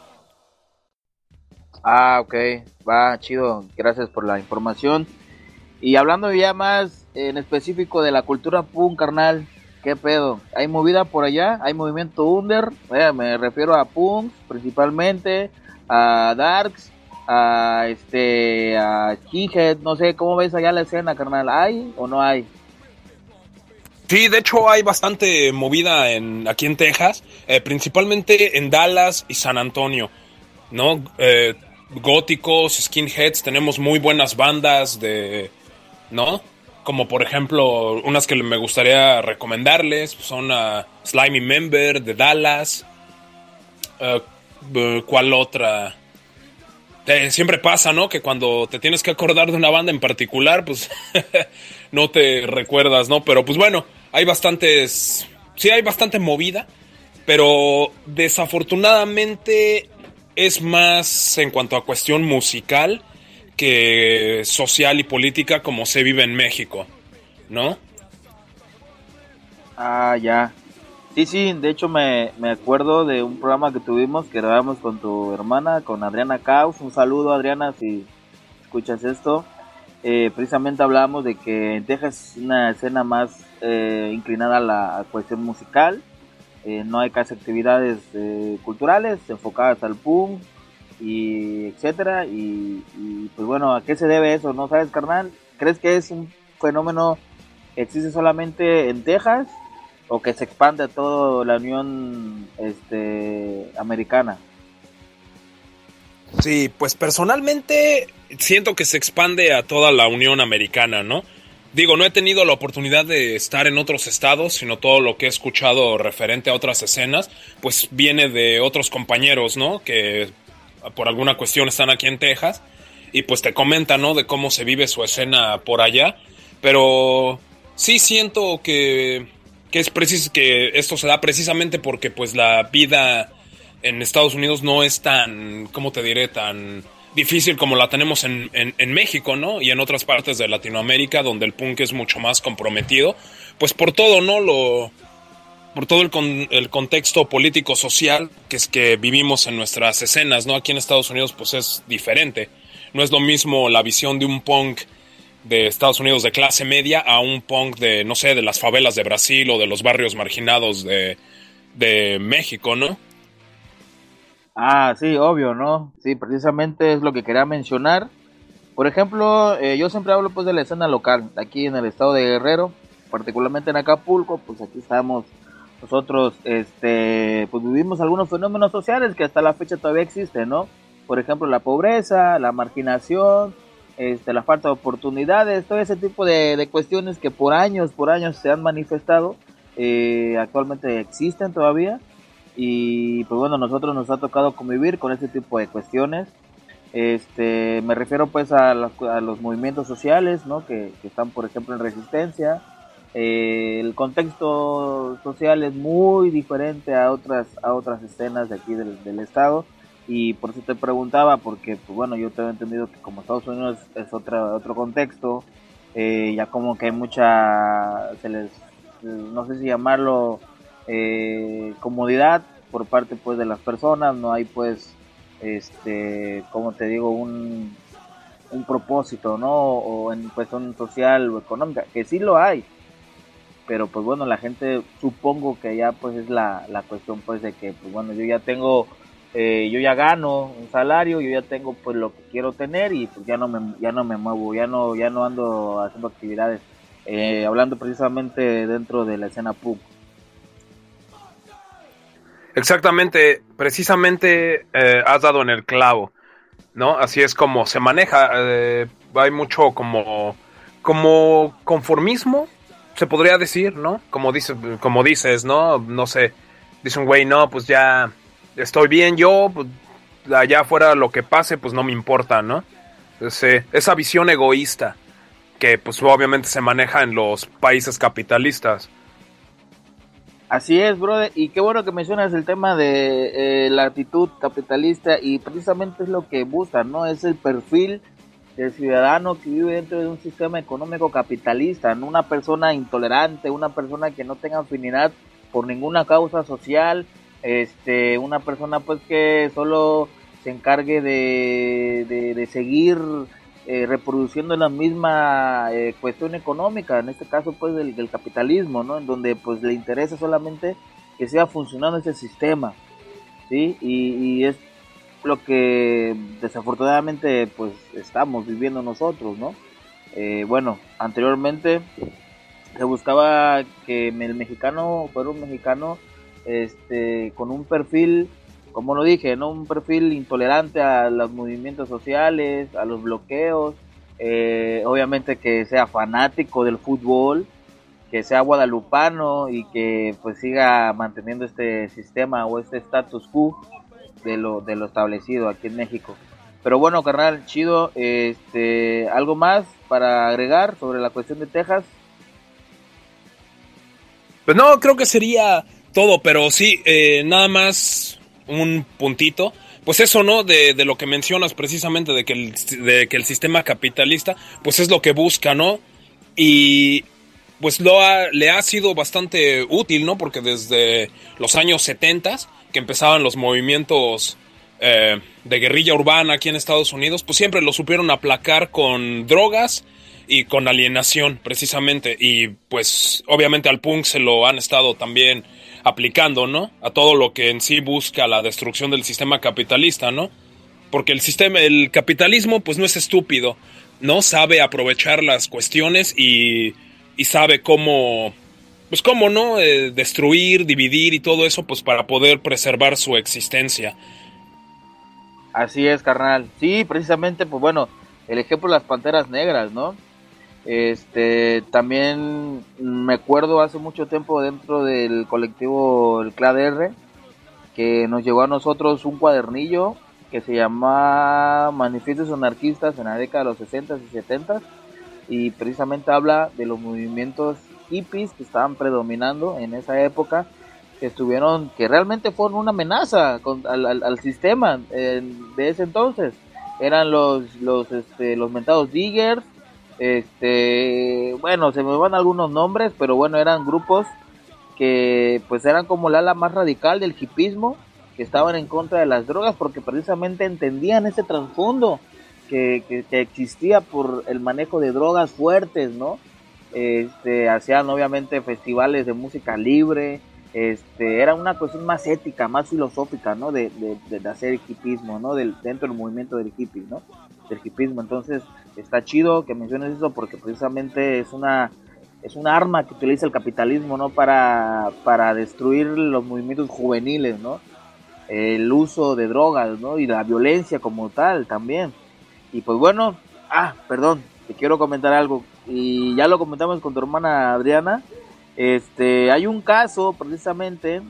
Ah, ok, va, chido, gracias por la información. Y hablando ya más en específico de la cultura punk, carnal, ¿qué pedo? ¿Hay movida por allá? ¿Hay movimiento under? Eh, me refiero a punks principalmente, a darks, a este, a skinhead, no sé, ¿cómo ves allá la escena, carnal? ¿Hay o no hay? Sí, de hecho hay bastante movida en, aquí en Texas, eh, principalmente en Dallas y San Antonio, ¿no? Eh, góticos, skinheads, tenemos muy buenas bandas de, ¿no? Como por ejemplo, unas que me gustaría recomendarles son uh, Slimy Member de Dallas. Uh, uh, ¿Cuál otra? Eh, siempre pasa, ¿no? Que cuando te tienes que acordar de una banda en particular, pues no te recuerdas, ¿no? Pero pues bueno, hay bastantes... Sí, hay bastante movida, pero desafortunadamente es más en cuanto a cuestión musical que social y política como se vive en México, ¿no? Ah, ya. Sí, sí, de hecho me, me acuerdo de un programa que tuvimos que grabamos con tu hermana, con Adriana Caus. Un saludo, Adriana, si escuchas esto. Eh, precisamente hablábamos de que en Texas es una escena más eh, inclinada a la a cuestión musical. Eh, no hay casi actividades eh, culturales enfocadas al punk y etcétera. Y, y pues bueno, ¿a qué se debe eso? ¿No sabes, carnal? ¿Crees que es un fenómeno que existe solamente en Texas o que se expande a toda la Unión este, Americana? Sí, pues personalmente siento que se expande a toda la Unión Americana, ¿no? Digo, no he tenido la oportunidad de estar en otros estados, sino todo lo que he escuchado referente a otras escenas, pues viene de otros compañeros, ¿no? Que por alguna cuestión están aquí en Texas y pues te comentan, ¿no? De cómo se vive su escena por allá, pero sí siento que, que es preciso que esto se da precisamente porque pues la vida en Estados Unidos no es tan, ¿cómo te diré? Tan difícil como la tenemos en, en, en México, ¿no? Y en otras partes de Latinoamérica, donde el punk es mucho más comprometido, pues por todo, ¿no? Lo, por todo el, con, el contexto político-social que es que vivimos en nuestras escenas, ¿no? Aquí en Estados Unidos, pues es diferente. No es lo mismo la visión de un punk de Estados Unidos de clase media a un punk de, no sé, de las favelas de Brasil o de los barrios marginados de, de México, ¿no? Ah, sí, obvio, ¿no? Sí, precisamente es lo que quería mencionar. Por ejemplo, eh, yo siempre hablo pues de la escena local, aquí en el estado de Guerrero, particularmente en Acapulco, pues aquí estamos nosotros, este, pues vivimos algunos fenómenos sociales que hasta la fecha todavía existen, ¿no? Por ejemplo, la pobreza, la marginación, este, la falta de oportunidades, todo ese tipo de, de cuestiones que por años, por años se han manifestado, eh, actualmente existen todavía. Y pues bueno, nosotros nos ha tocado convivir con este tipo de cuestiones. Este, me refiero pues a, la, a los movimientos sociales, ¿no? Que, que están, por ejemplo, en resistencia. Eh, el contexto social es muy diferente a otras a otras escenas de aquí del, del estado, y por eso te preguntaba, porque pues bueno, yo tengo entendido que como Estados Unidos es otra, otro contexto, eh, ya como que hay mucha, se les, no sé si llamarlo eh, comodidad por parte pues de las personas, no hay pues, este, como te digo, un, un propósito, ¿no? O en cuestión social o económica, que sí lo hay, pero pues bueno, la gente supongo que ya pues es la, la cuestión pues de que pues bueno, yo ya tengo, eh, yo ya gano un salario, yo ya tengo pues lo que quiero tener y pues ya no me, ya no me muevo, ya no, ya no ando haciendo actividades, eh, hablando precisamente dentro de la escena punk. Exactamente, precisamente eh, has dado en el clavo, ¿no? Así es como se maneja, eh, hay mucho como, como conformismo, se podría decir, ¿no? Como dices, como dices, ¿no? No sé, dice un güey, no, pues ya estoy bien yo, pues allá afuera lo que pase, pues no me importa, ¿no? Entonces, esa visión egoísta que pues obviamente se maneja en los países capitalistas. Así es, brother, y qué bueno que mencionas el tema de eh, la actitud capitalista y precisamente es lo que buscan, ¿no? Es el perfil del ciudadano que vive dentro de un sistema económico capitalista, no una persona intolerante, una persona que no tenga afinidad por ninguna causa social, este, una persona pues que solo se encargue de, de, de seguir eh, reproduciendo la misma eh, cuestión económica, en este caso pues del, del capitalismo, ¿no? En donde pues le interesa solamente que siga funcionando ese sistema, ¿sí? Y, y es lo que desafortunadamente pues estamos viviendo nosotros, ¿no? Eh, bueno, anteriormente se buscaba que el mexicano fuera un mexicano este con un perfil, como lo dije, no un perfil intolerante a los movimientos sociales, a los bloqueos, eh, obviamente que sea fanático del fútbol, que sea guadalupano y que pues siga manteniendo este sistema o este status quo de lo de lo establecido aquí en México. Pero bueno, carnal, chido, este, algo más para agregar sobre la cuestión de Texas. Pues no, creo que sería todo, pero sí, eh, nada más un puntito, pues eso, ¿no? De, de lo que mencionas precisamente, de que, el, de que el sistema capitalista, pues es lo que busca, ¿no? Y pues lo ha, le ha sido bastante útil, ¿no? Porque desde los años setenta, que empezaban los movimientos eh, de guerrilla urbana aquí en Estados Unidos, pues siempre lo supieron aplacar con drogas y con alienación, precisamente. Y pues obviamente al punk se lo han estado también aplicando, ¿no? A todo lo que en sí busca la destrucción del sistema capitalista, ¿no? Porque el sistema, el capitalismo, pues no es estúpido, ¿no? Sabe aprovechar las cuestiones y, y sabe cómo, pues cómo, ¿no? Eh, destruir, dividir y todo eso, pues para poder preservar su existencia. Así es, carnal. Sí, precisamente, pues bueno, el ejemplo de las Panteras Negras, ¿no? Este, también me acuerdo hace mucho tiempo dentro del colectivo el Clad R, que nos llegó a nosotros un cuadernillo que se llama Manifiestos Anarquistas en la década de los sesenta y setenta, y precisamente habla de los movimientos hippies que estaban predominando en esa época, que estuvieron, que realmente fueron una amenaza con, al, al, al sistema eh, de ese entonces. Eran los, los, este, los mentados diggers. Este, bueno, se me van algunos nombres, pero bueno, eran grupos que pues eran como el ala más radical del hipismo, que estaban en contra de las drogas porque precisamente entendían ese trasfondo que, que, que existía por el manejo de drogas fuertes, ¿no? Este, hacían obviamente festivales de música libre, este, era una cuestión más ética, más filosófica, ¿no? De, de, de hacer hipismo, ¿no? Del, dentro del movimiento del hippie, ¿no? Del hipismo. Entonces está chido que menciones eso porque precisamente es una es un arma que utiliza el capitalismo, ¿no? Para, para destruir los movimientos juveniles, ¿no? El uso de drogas, ¿no? Y la violencia como tal también. Y pues bueno, ah, perdón, te quiero comentar algo. Y ya lo comentamos con tu hermana Adriana. Este, hay un caso precisamente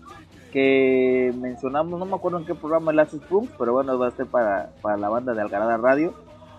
que mencionamos, no me acuerdo en qué programa, el Asus Punk, pero bueno, va a ser para, para la banda de Algarada Radio.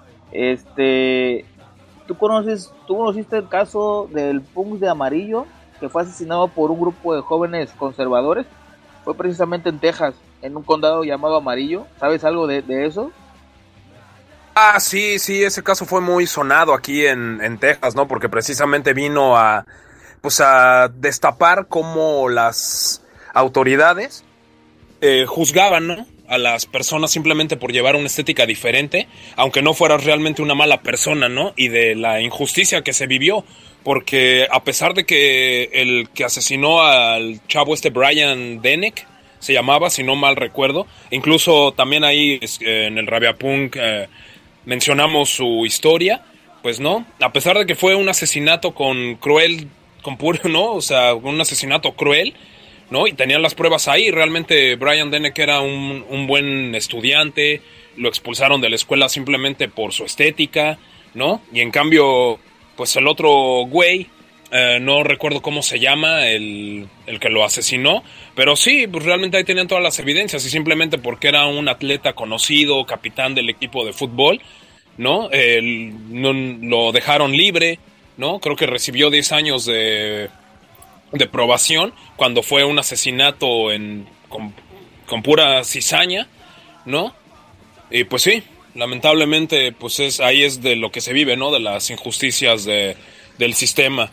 Este, ¿tú conoces, tú conociste el caso del Punk de Amarillo, que fue asesinado por un grupo de jóvenes conservadores? Fue precisamente en Texas, en un condado llamado Amarillo. ¿Sabes algo de, de eso? Ah, sí, sí, ese caso fue muy sonado aquí en, en Texas, ¿no? Porque precisamente vino a, pues a destapar cómo las autoridades eh, juzgaban, ¿no?, a las personas simplemente por llevar una estética diferente, aunque no fueras realmente una mala persona, ¿no? Y de la injusticia que se vivió, porque a pesar de que el que asesinó al chavo este Brian Denneck, se llamaba, si no mal recuerdo, incluso también ahí eh, en el Rabiapunk eh, mencionamos su historia, pues no, a pesar de que fue un asesinato con cruel, con puro, ¿no? O sea, un asesinato cruel, ¿no? Y tenían las pruebas ahí. Realmente Brian Denneck era un, un buen estudiante, lo expulsaron de la escuela simplemente por su estética, ¿no? Y en cambio, pues el otro güey, eh, no recuerdo cómo se llama, el, el que lo asesinó, pero sí, pues realmente ahí tenían todas las evidencias, y simplemente porque era un atleta conocido, capitán del equipo de fútbol, ¿no? El, no lo dejaron libre, ¿no? Creo que recibió diez años de... de probación cuando fue un asesinato en con, con pura cizaña, ¿no? Y pues sí, lamentablemente, pues es ahí es de lo que se vive, ¿no? De las injusticias de, del sistema.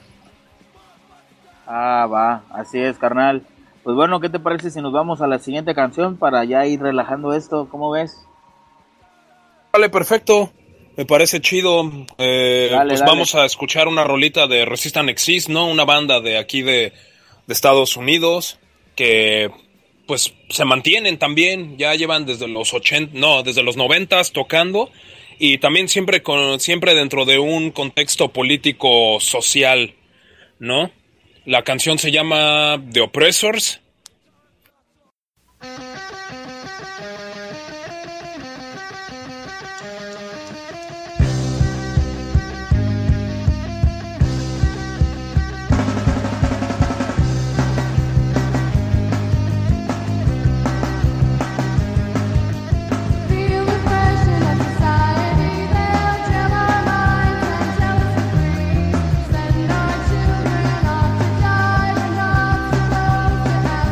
Ah, va, así es, carnal. Pues bueno, ¿qué te parece si nos vamos a la siguiente canción para ya ir relajando esto? ¿Cómo ves? Vale, perfecto. Me parece chido. Eh, dale, pues dale. Vamos a escuchar una rolita de Resist and Exist, ¿no? Una banda de aquí de, de Estados Unidos que pues se mantienen también. Ya llevan desde los ochenta, no, desde los noventas tocando, y también siempre con siempre dentro de un contexto político social, ¿no? La canción se llama The Oppressors. Spend our children off to die, and not supposed to have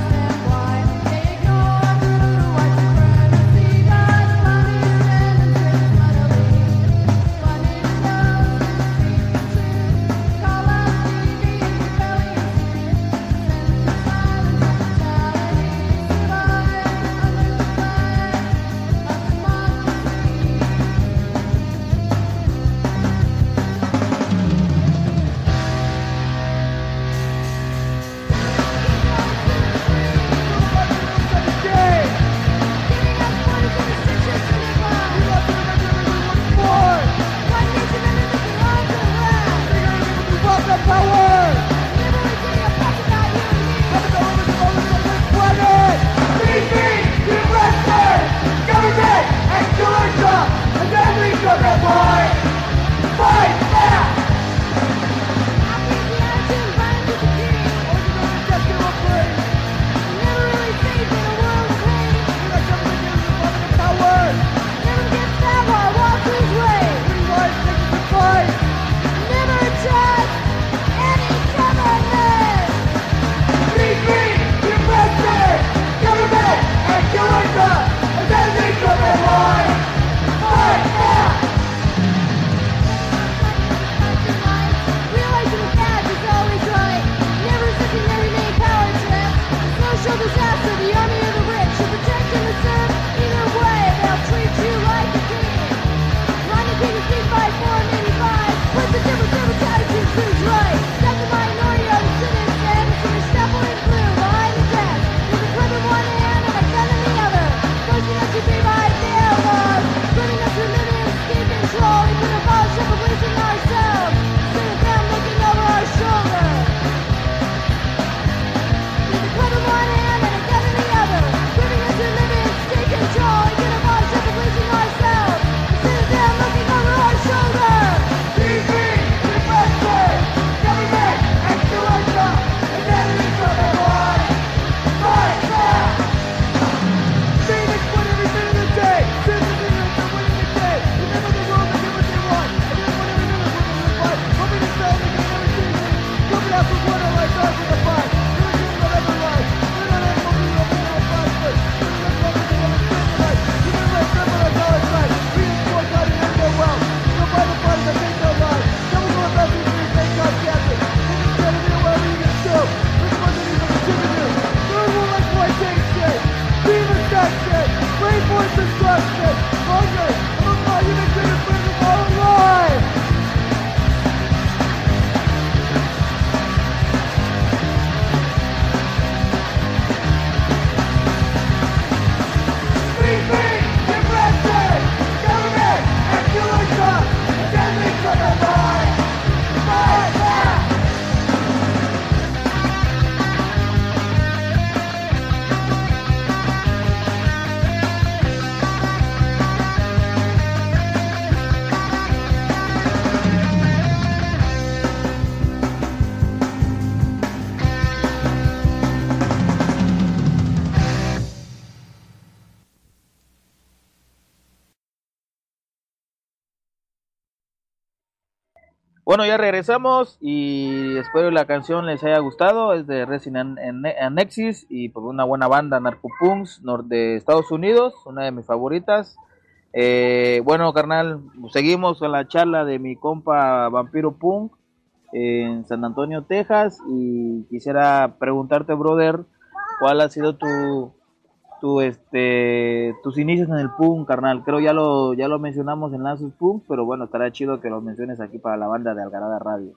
Bueno, ya regresamos y espero la canción les haya gustado. Es de Resident Annexis y por una buena banda narcopunks de Estados Unidos, una de mis favoritas. Eh, bueno, carnal, seguimos con la charla de mi compa Vampiro Punk en San Antonio, Texas, y quisiera preguntarte, brother, ¿cuál ha sido tu tu este tus inicios en el punk, carnal? Creo ya lo ya lo mencionamos en Lazos Punk, pero bueno, estará chido que lo menciones aquí para la banda de Algarada Radio.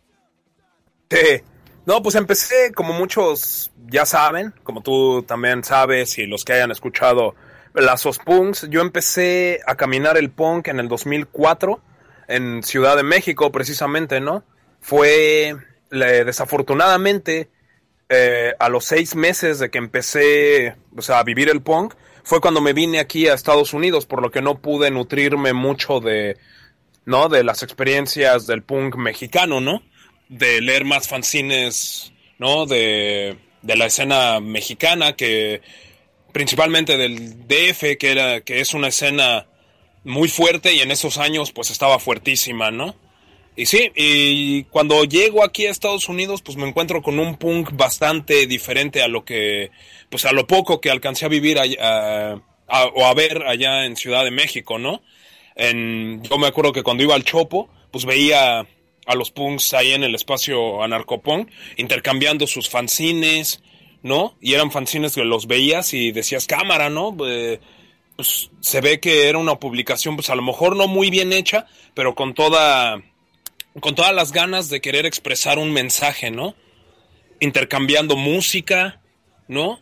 Sí. No, pues empecé como muchos ya saben, como tú también sabes y los que hayan escuchado Lazos Punks, yo empecé a caminar el punk en el dos mil cuatro en Ciudad de México precisamente, ¿no? Fue le, desafortunadamente Eh, a los seis meses de que empecé, o sea, a vivir el punk, fue cuando me vine aquí a Estados Unidos, por lo que no pude nutrirme mucho de, ¿no? De las experiencias del punk mexicano, ¿no? De leer más fanzines, ¿no? De, de la escena mexicana, que principalmente del D F, que era, que es una escena muy fuerte y en esos años pues estaba fuertísima, ¿no? Y sí, y cuando llego aquí a Estados Unidos, pues me encuentro con un punk bastante diferente a lo que, pues a lo poco que alcancé a vivir allá, a, o a ver allá en Ciudad de México, ¿no? En, yo me acuerdo que cuando iba al Chopo, pues veía a los punks ahí en el espacio anarcopunk, intercambiando sus fanzines, ¿no? Y eran fanzines que los veías y decías, cámara, ¿no? Eh, pues se ve que era una publicación, pues a lo mejor no muy bien hecha, pero con toda... con todas las ganas de querer expresar un mensaje, ¿no? Intercambiando música, ¿no?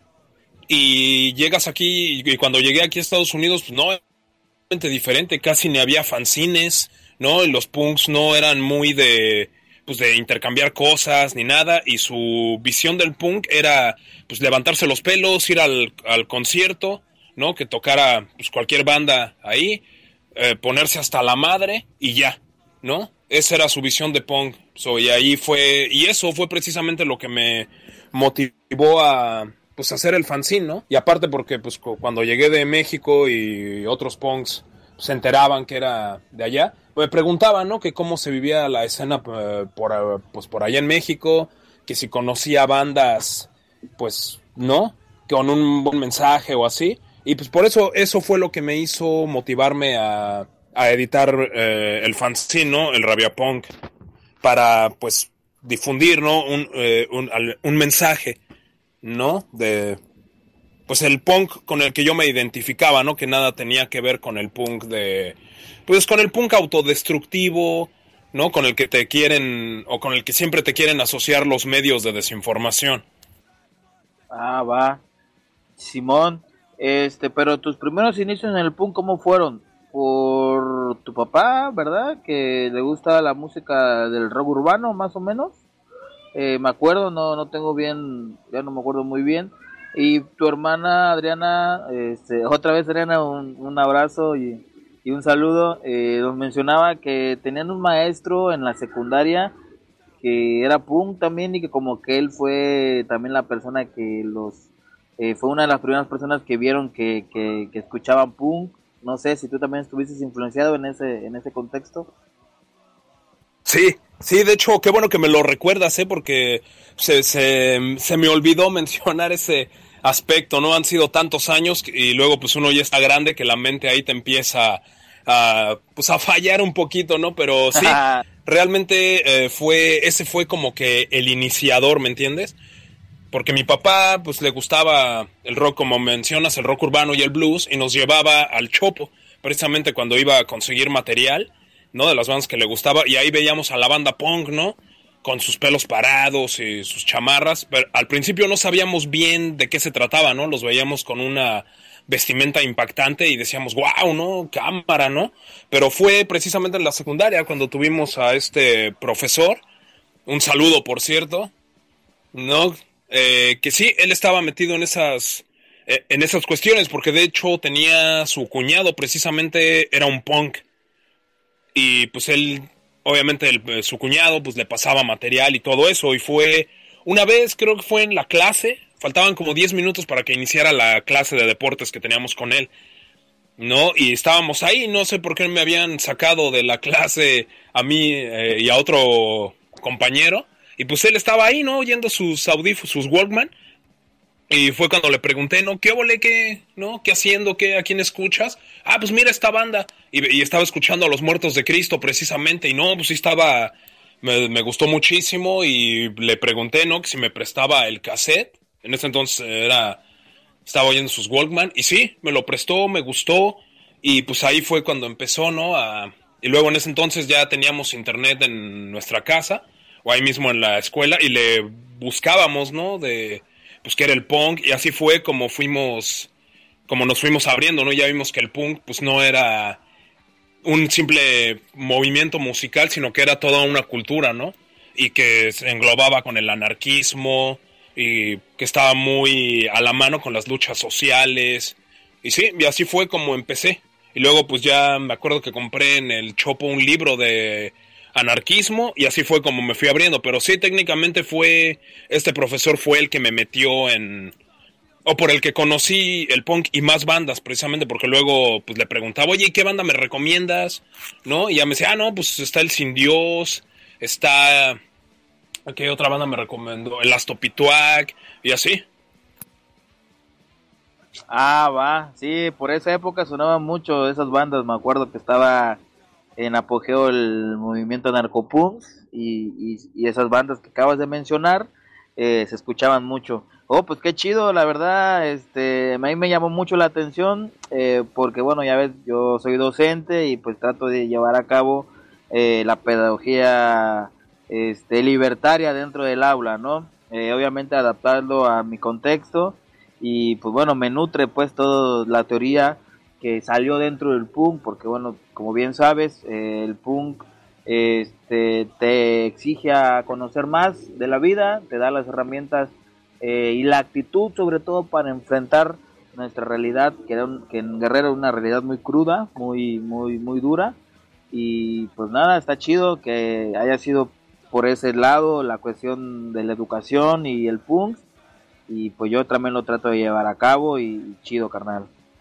Y llegas aquí, y cuando llegué aquí a Estados Unidos, pues no, diferente, casi ni había fanzines, ¿no? Y los punks no eran muy de, pues de intercambiar cosas ni nada, y su visión del punk era, pues levantarse los pelos, ir al, al concierto, ¿no? Que tocara, pues cualquier banda ahí, eh, ponerse hasta la madre y ya, ¿no? Esa era su visión de punk. So, y ahí fue, y eso fue precisamente lo que me motivó a, pues, hacer el fanzine, ¿no? Y aparte porque, pues, cuando llegué de México y otros punks se enteraban que era de allá, me preguntaban, ¿no? Que cómo se vivía la escena eh, por, pues, por allá en México, que si conocía bandas, pues, ¿no? Con un buen mensaje o así. Y pues por eso, eso fue lo que me hizo motivarme a a editar eh, el fanzine, ¿no? El Rabia Punk, para, pues, difundir, ¿no? Un, eh, un, un mensaje, ¿no? De, pues, el punk con el que yo me identificaba, ¿no? Que nada tenía que ver con el punk de, pues, con el punk autodestructivo, ¿no? Con el que te quieren, o con el que siempre te quieren asociar los medios de desinformación. Ah, va. Simón, este, pero tus primeros inicios en el punk, ¿cómo fueron? Por tu papá, ¿verdad? Que le gusta la música del rock urbano, más o menos. Eh, me acuerdo, no no tengo bien, ya no me acuerdo muy bien. Y tu hermana Adriana, este, otra vez Adriana, un, un abrazo y, y un saludo. Eh, nos mencionaba que tenían un maestro en la secundaria que era punk también y que como que él fue también la persona que los... Eh, fue una de las primeras personas que vieron que, que, que escuchaban punk. No sé si tú también estuviste influenciado en ese en ese contexto. Sí, sí, de hecho, qué bueno que me lo recuerdas, ¿eh? Porque se, se, se me olvidó mencionar ese aspecto, ¿no? Han sido tantos años y luego pues uno ya está grande que la mente ahí te empieza a, pues a fallar un poquito, ¿no? Pero sí, realmente eh, fue, ese fue como que el iniciador, ¿me entiendes? Porque mi papá, pues, le gustaba el rock, como mencionas, el rock urbano y el blues, y nos llevaba al Chopo, precisamente cuando iba a conseguir material, ¿no? De las bandas que le gustaba, y ahí veíamos a la banda punk, ¿no? Con sus pelos parados y sus chamarras, pero al principio no sabíamos bien de qué se trataba, ¿no? Los veíamos con una vestimenta impactante y decíamos, wow, ¿no? Cámara, ¿no? Pero fue precisamente en la secundaria cuando tuvimos a este profesor, un saludo, por cierto, ¿no? Eh, que sí, él estaba metido en esas eh, en esas cuestiones, porque de hecho tenía su cuñado, precisamente era un punk, y pues él, obviamente el, su cuñado pues le pasaba material y todo eso, y fue una vez, creo que fue en la clase, faltaban como diez minutos para que iniciara la clase de deportes que teníamos con él, ¿no? Y estábamos ahí, no sé por qué me habían sacado de la clase a mí eh, y a otro compañero, y pues él estaba ahí, ¿no? Oyendo sus audífonos, sus Walkman, y fue cuando le pregunté, ¿no? ¿Qué ole, qué, no? ¿Qué haciendo? ¿Qué? ¿A quién escuchas? Ah, pues mira esta banda, y, y estaba escuchando a Los Muertos de Cristo precisamente, y no, pues sí estaba, me, me gustó muchísimo, y le pregunté, ¿no? Que si me prestaba el cassette, en ese entonces era... Estaba oyendo sus Walkman, y sí, me lo prestó, me gustó, y pues ahí fue cuando empezó, ¿no? A, y luego en ese entonces ya teníamos internet en nuestra casa, o ahí mismo en la escuela, y le buscábamos, ¿no? De, pues qué era el punk, y así fue como fuimos, como nos fuimos abriendo, ¿no? Ya vimos que el punk, pues no era un simple movimiento musical, sino que era toda una cultura, ¿no? Y que se englobaba con el anarquismo, y que estaba muy a la mano con las luchas sociales, y sí, y así fue como empecé, y luego pues ya me acuerdo que compré en el Chopo un libro de anarquismo, y así fue como me fui abriendo, pero sí, técnicamente fue, este profesor fue el que me metió en, o por el que conocí el punk y más bandas, precisamente porque luego pues le preguntaba, oye, ¿qué banda me recomiendas? ¿No? Y ya me decía, ah, no, pues está el Sin Dios, está... ¿Qué otra banda me recomendó? El Astopituac y así. Ah, va, sí, por esa época sonaban mucho esas bandas, me acuerdo que estaba en apogeo el movimiento narcopunk y, y, y esas bandas que acabas de mencionar eh, se escuchaban mucho. Oh, pues qué chido, la verdad, este, a mí me llamó mucho la atención eh, porque bueno, ya ves, yo soy docente y pues trato de llevar a cabo eh, la pedagogía este, libertaria dentro del aula, ¿no? Eh, obviamente adaptarlo a mi contexto y pues bueno, me nutre pues toda la teoría que salió dentro del punk, porque bueno, como bien sabes, eh, el punk este, te exige a conocer más de la vida, te da las herramientas eh, y la actitud sobre todo para enfrentar nuestra realidad, que, era un, que en Guerrero es una realidad muy cruda, muy, muy, muy dura, y pues nada, está chido que haya sido por ese lado la cuestión de la educación y el punk, y pues yo también lo trato de llevar a cabo y chido, carnal.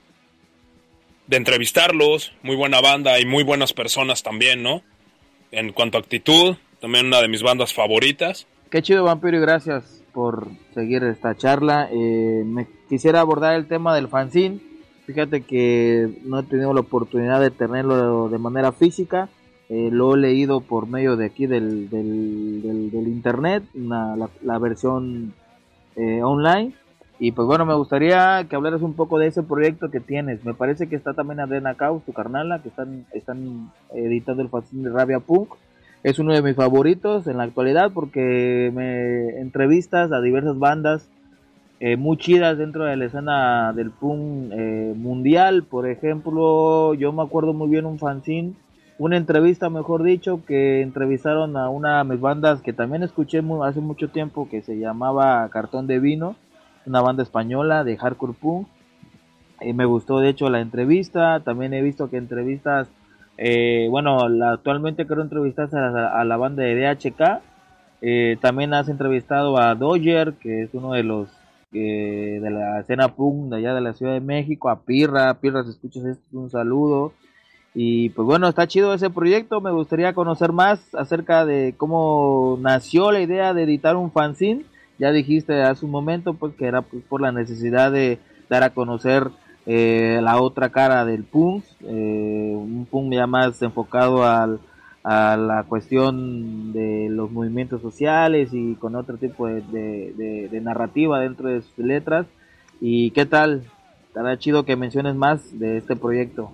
De entrevistarlos, muy buena banda y muy buenas personas también, ¿no? En cuanto a actitud, también una de mis bandas favoritas. Qué chido, Vampiro, y gracias por seguir esta charla. Eh, me quisiera abordar el tema del fanzine. Fíjate que no he tenido la oportunidad de tenerlo de manera física. Eh, lo he leído por medio de aquí del, del, del, del internet, una, la, la versión eh, online. Y pues bueno, me gustaría que hablaras un poco de ese proyecto que tienes. Me parece que está también Adena Caos, tu carnala, que están, están editando el fanzine de Rabia Punk. Es uno de mis favoritos en la actualidad porque me entrevistas a diversas bandas eh, muy chidas dentro de la escena del punk eh, mundial. Por ejemplo, yo me acuerdo muy bien un fanzine, una entrevista mejor dicho, que entrevistaron a una de mis bandas que también escuché muy, hace mucho tiempo, que se llamaba Cartón de Vino, una banda española de hardcore punk. Y me gustó de hecho la entrevista. También he visto que entrevistas eh, bueno, la, actualmente creo entrevistas a la, a la banda de D H K. Eh, también has entrevistado a Dodger, que es uno de los eh, de la escena punk de allá de la Ciudad de México. A Pirra, Pirra, si escuchas esto, un saludo. Y pues bueno, está chido ese proyecto. Me gustaría conocer más acerca de cómo nació la idea de editar un fanzine. Ya dijiste hace un momento pues que era pues, por la necesidad de dar a conocer eh, la otra cara del punk, eh, un punk ya más enfocado al, a la cuestión de los movimientos sociales y con otro tipo de, de, de, de narrativa dentro de sus letras. ¿Y qué tal? Estará chido que menciones más de este proyecto.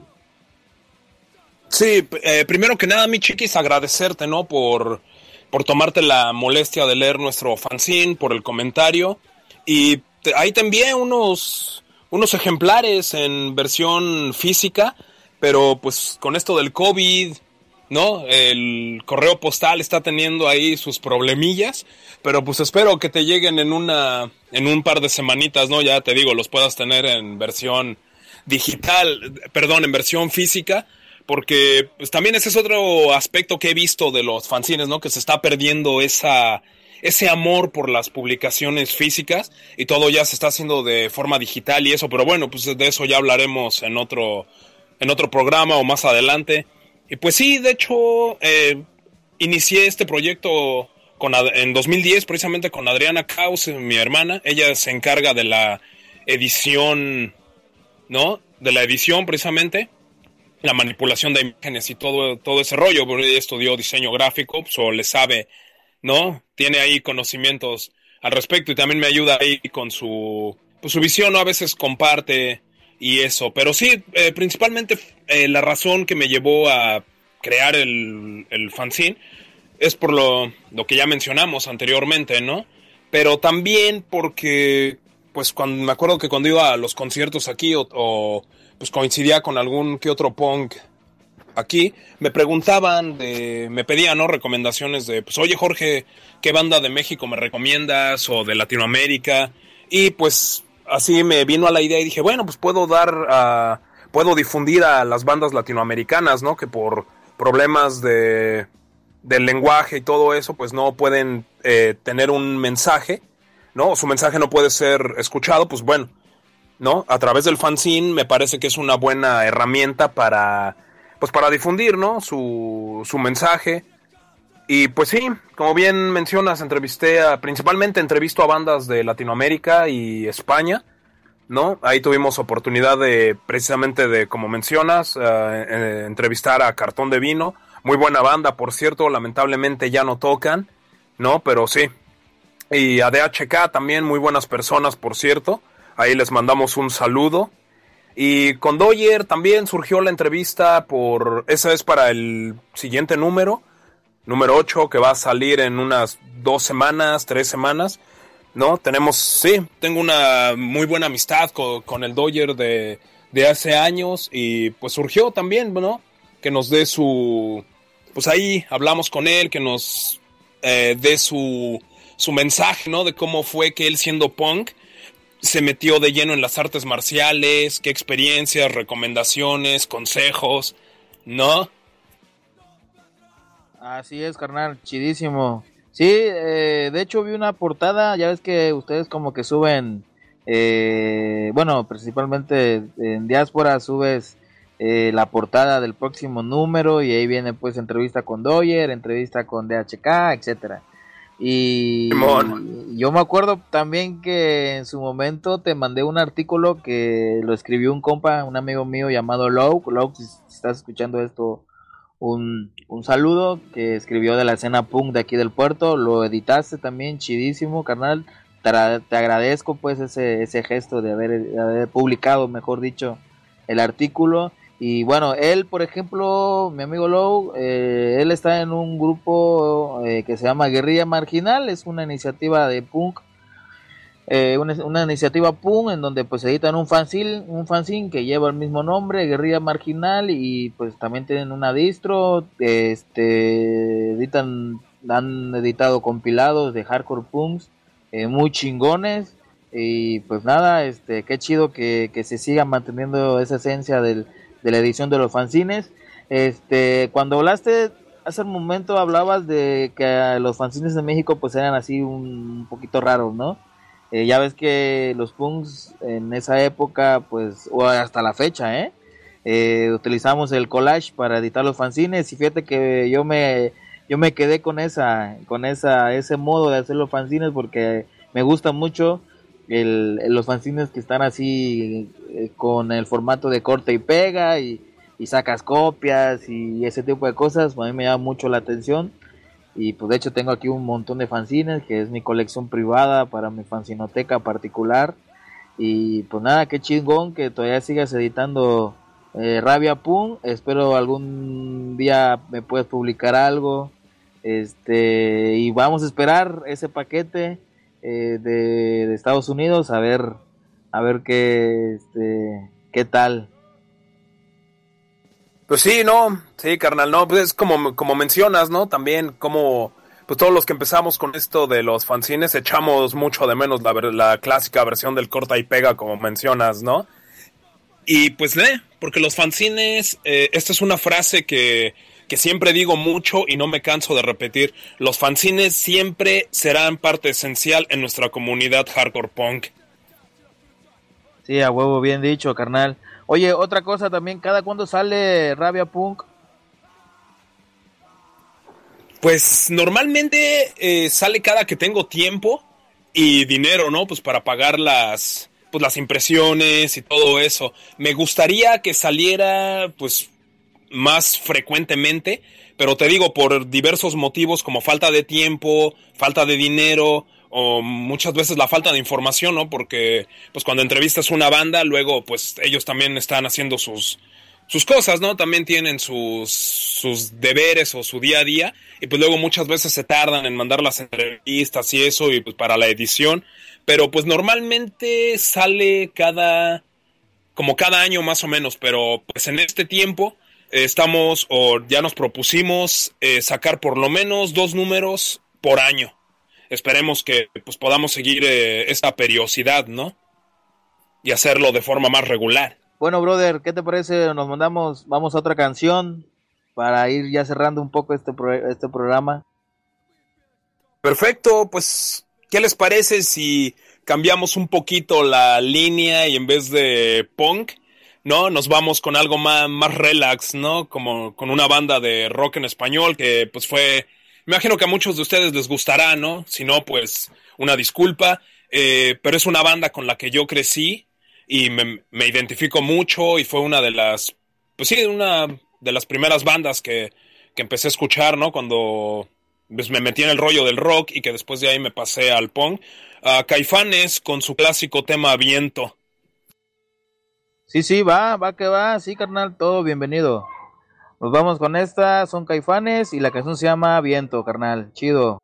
Sí, eh, primero que nada, mi chiquis, agradecerte, ¿no? Por... por tomarte la molestia de leer nuestro fanzine, por el comentario, y te, ahí te envié unos, unos ejemplares en versión física, pero pues con esto del COVID, ¿no? El correo postal está teniendo ahí sus problemillas, pero pues espero que te lleguen en una, en un par de semanitas, ¿no? Ya te digo, los puedas tener en versión digital, perdón, en versión física, porque pues, también ese es otro aspecto que he visto de los fanzines, ¿no? Que se está perdiendo esa, ese amor por las publicaciones físicas y todo ya se está haciendo de forma digital y eso, pero bueno, pues de eso ya hablaremos en otro, en otro programa o más adelante. Y pues sí, de hecho, eh, inicié este proyecto con, en dos mil diez, precisamente con Adriana Caus, mi hermana. Ella se encarga de la edición, ¿no? De la edición, precisamente. La manipulación de imágenes y todo, todo ese rollo, porque ella estudió diseño gráfico, pues, o le sabe, ¿no? Tiene ahí conocimientos al respecto y también me ayuda ahí con su, pues, su visión, ¿no? A veces comparte y eso. Pero sí, eh, principalmente eh, la razón que me llevó a crear el, el fanzine es por lo, lo que ya mencionamos anteriormente, ¿no? Pero también porque, pues, cuando me acuerdo que cuando iba a los conciertos aquí o, o pues coincidía con algún que otro punk aquí, me preguntaban, de, me pedían, ¿no? Recomendaciones de, pues, oye, Jorge, ¿qué banda de México me recomiendas? O de Latinoamérica. Y pues así me vino a la idea y dije, bueno, pues puedo dar, a, puedo difundir a las bandas latinoamericanas, ¿no? Que por problemas de, del lenguaje y todo eso, pues no pueden eh, tener un mensaje, ¿no? Su mensaje no puede ser escuchado, pues bueno, ¿no? A través del fanzine me parece que es una buena herramienta para, pues para difundir, ¿no? Su, su mensaje. Y pues sí, como bien mencionas, entrevisté a, principalmente entrevisto a bandas de Latinoamérica y España, ¿no? Ahí tuvimos oportunidad de, precisamente de, como mencionas, uh, eh, entrevistar a Cartón de Vino, muy buena banda, por cierto, lamentablemente ya no tocan, ¿no? Pero sí. Y a D H K también, muy buenas personas, por cierto. Ahí les mandamos un saludo. Y con Doyer también surgió la entrevista por... Esa es para el siguiente número, número ocho, que va a salir en unas dos semanas, tres semanas, ¿no? Tenemos, sí, tengo una muy buena amistad con, con el Doyer de, de hace años. Y pues surgió también, ¿no? Que nos dé su... Pues ahí hablamos con él, que nos eh, dé su, su mensaje, ¿no? De cómo fue que él, siendo punk, se metió de lleno en las artes marciales, qué experiencias, recomendaciones, consejos, ¿no? Así es, carnal, chidísimo. Sí, eh, de hecho vi una portada, ya ves que ustedes como que suben, eh, bueno, principalmente en Diáspora subes eh, la portada del próximo número y ahí viene pues entrevista con Doyer, entrevista con D H K, etcétera. Y Simón. Yo me acuerdo también que en su momento te mandé un artículo que lo escribió un compa, un amigo mío llamado Low. Low, si estás escuchando esto, un, un saludo, que escribió de la escena punk de aquí del puerto. Lo editaste también, chidísimo, carnal. Te, te agradezco pues ese, ese gesto de haber, de haber publicado, mejor dicho, el artículo. Y bueno, él, por ejemplo, mi amigo Low, eh, él está en un grupo eh, que se llama Guerrilla Marginal. Es una iniciativa de punk, eh, una, una iniciativa punk en donde pues editan un fanzine, un fanzine que lleva el mismo nombre, Guerrilla Marginal, y pues también tienen una distro, este, editan, han editado compilados de hardcore punks eh, muy chingones. Y pues nada, este, qué chido que, que se siga manteniendo esa esencia del de la edición de los fanzines. Este, cuando hablaste hace un momento, hablabas de que los fanzines de México pues eran así un, un poquito raros, ¿no? Eh, ya ves que los punks en esa época, pues, o hasta la fecha, ¿eh? Eh, utilizamos el collage para editar los fanzines, y fíjate que yo me yo me quedé con esa con esa ese modo de hacer los fanzines porque me gusta mucho el, los fanzines que están así eh, con el formato de corte y pega y, y sacas copias y ese tipo de cosas. A mí me llama mucho la atención y pues de hecho tengo aquí un montón de fanzines que es mi colección privada para mi fanzinoteca particular. Y pues nada, qué chingón que todavía sigas editando eh, Rabia Punk. Espero algún día me puedas publicar algo, este y vamos a esperar ese paquete Eh, de, de Estados Unidos a ver a ver qué este qué tal. Pues sí, no, sí, carnal, no, pues es como, como mencionas, ¿no? También como pues todos los que empezamos con esto de los fanzines echamos mucho de menos la, la clásica versión del corta y pega, como mencionas, ¿no? Y pues eh, porque los fanzines, eh, esta es una frase que que siempre digo mucho y no me canso de repetir, los fanzines siempre serán parte esencial en nuestra comunidad hardcore punk. Sí, a huevo, bien dicho, carnal. Oye, otra cosa también, ¿cada cuándo sale Rabia Punk? Pues normalmente eh, sale cada que tengo tiempo y dinero, ¿no? Pues para pagar las, pues las impresiones y todo eso. Me gustaría que saliera, pues, más frecuentemente, pero te digo, por diversos motivos como falta de tiempo, falta de dinero, o muchas veces la falta de información, ¿no? Porque, pues, cuando entrevistas una banda, luego, pues, ellos también están haciendo sus... sus cosas, ¿no? También tienen sus, sus deberes o su día a día, y pues luego muchas veces se tardan en mandar las entrevistas y eso, y pues para la edición, pero pues normalmente sale cada, como cada año más o menos, pero pues en este tiempo eh, estamos, o ya nos propusimos eh, sacar por lo menos dos números por año. Esperemos que pues podamos seguir eh, esta periodicidad, ¿no? Y hacerlo de forma más regular. Bueno, brother, ¿qué te parece? Nos mandamos, vamos a otra canción para ir ya cerrando un poco este, pro, este programa. Perfecto, pues, ¿qué les parece si cambiamos un poquito la línea y en vez de punk, ¿no? Nos vamos con algo más, más relax, ¿no? Como con una banda de rock en español que pues fue, me imagino que a muchos de ustedes les gustará, ¿no? Si no, pues una disculpa, eh, pero es una banda con la que yo crecí. Y me, me identifico mucho y fue una de las, pues sí, una de las primeras bandas que, que empecé a escuchar, ¿no? Cuando pues, me metí en el rollo del rock y que después de ahí me pasé al punk. Uh, Caifanes con su clásico tema Viento. Sí, sí, va, va que va, sí, carnal, todo bienvenido. Nos vamos con esta, son Caifanes y la canción se llama Viento, carnal, chido.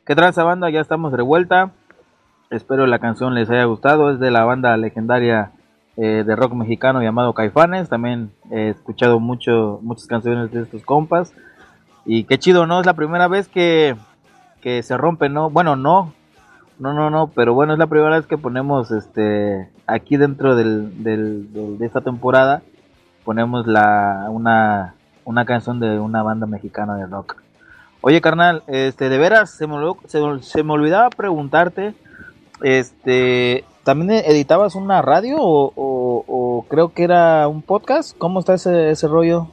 ¿Qué tranza, banda? Ya estamos de vuelta. Espero la canción les haya gustado. Es de la banda legendaria eh, de rock mexicano llamado Caifanes. También he escuchado mucho, muchas canciones de estos compas. Y qué chido, ¿no? Es la primera vez que, que se rompe, ¿no? Bueno, no. No, no, no. Pero bueno, es la primera vez que ponemos este aquí dentro del, del, del, de esta temporada. Ponemos la una, una canción de una banda mexicana de rock. Oye, carnal, este, de veras, se me, se, se me olvidaba preguntarte, este, ¿también editabas una radio o, o, o creo que era un podcast? ¿Cómo está ese, ese rollo?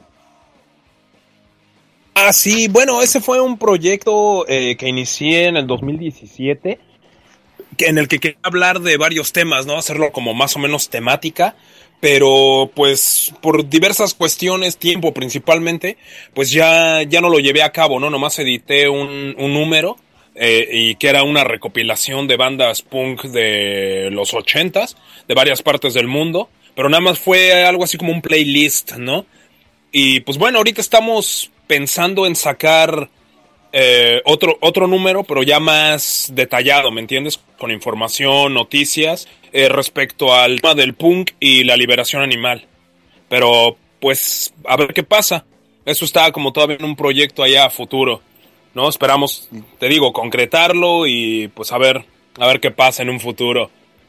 Ah, sí, bueno, ese fue un proyecto eh, que inicié en el dos mil diecisiete, que, en el que quería hablar de varios temas, ¿no? Hacerlo como más o menos temática. Pero pues por diversas cuestiones, tiempo principalmente, pues ya, ya no lo llevé a cabo, ¿no? Nomás edité un, un número eh, y que era una recopilación de bandas punk de los ochentas, de varias partes del mundo, pero nada más fue algo así como un playlist, ¿no? Y pues bueno, ahorita estamos pensando en sacar eh, otro, otro número, pero ya más detallado, ¿me entiendes? Con información, noticias... Eh, respecto al tema del punk y la liberación animal. Pero, pues, a ver qué pasa. Eso está como todavía en un proyecto allá a futuro, ¿no? Esperamos, te digo, concretarlo y, pues, a ver, a ver qué pasa en un futuro.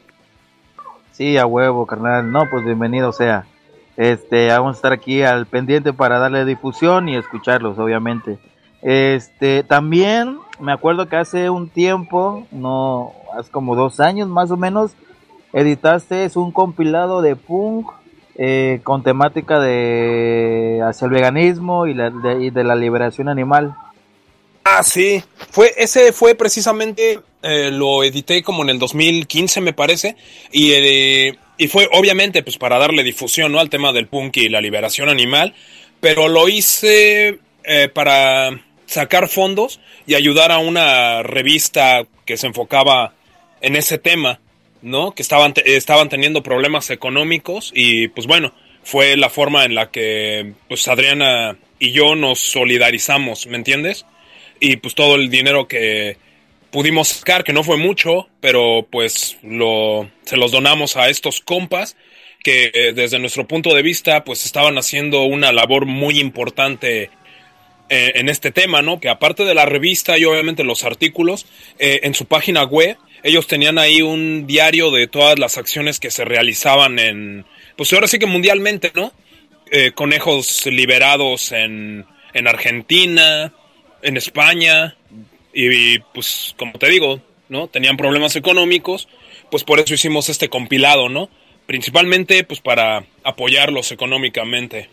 Sí, a huevo, carnal. No, pues, bienvenido sea. Este, vamos a estar aquí al pendiente para darle difusión y escucharlos, obviamente. Este, también, me acuerdo que hace un tiempo, no, hace como dos años más o menos, editaste un compilado de punk eh, con temática de hacia el veganismo y, la, de, y de la liberación animal. Ah, sí, fue ese fue precisamente, eh, lo edité como en el dos mil quince me parece, y, eh, y fue obviamente pues para darle difusión, ¿no? Al tema del punk y la liberación animal, pero lo hice eh, para sacar fondos y ayudar a una revista que se enfocaba en ese tema, ¿no? Que estaban, te- estaban teniendo problemas económicos y pues bueno, fue la forma en la que pues Adriana y yo nos solidarizamos, ¿me entiendes? Y pues todo el dinero que pudimos sacar, que no fue mucho, pero pues lo se los donamos a estos compas que eh, desde nuestro punto de vista pues estaban haciendo una labor muy importante eh, en este tema, ¿no? Que aparte de la revista y obviamente los artículos, eh, en su página web ellos tenían ahí un diario de todas las acciones que se realizaban en, pues ahora sí que mundialmente, ¿no? Eh, conejos liberados en, en Argentina, en España, y, y pues como te digo, ¿no? Tenían problemas económicos, pues por eso hicimos este compilado, ¿no? Principalmente pues para apoyarlos económicamente.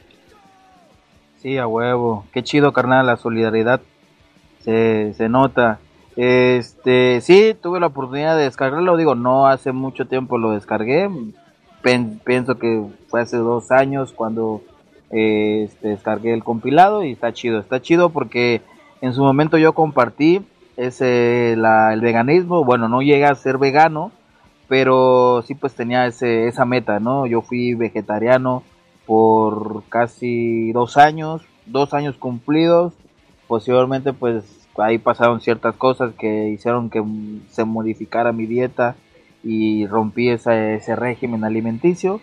Sí, a huevo. Qué chido, carnal, la solidaridad se, se nota. Este, sí, tuve la oportunidad de descargarlo, digo, no hace mucho tiempo lo descargué, Pen, pienso que fue hace dos años cuando eh, este, descargué el compilado y está chido, está chido porque en su momento yo compartí ese, la, el veganismo, bueno, no llegué a ser vegano, pero sí pues tenía ese, esa meta, ¿no? Yo fui vegetariano por casi dos años, dos años cumplidos, posteriormente pues ahí pasaron ciertas cosas que hicieron que se modificara mi dieta y rompí ese, ese régimen alimenticio.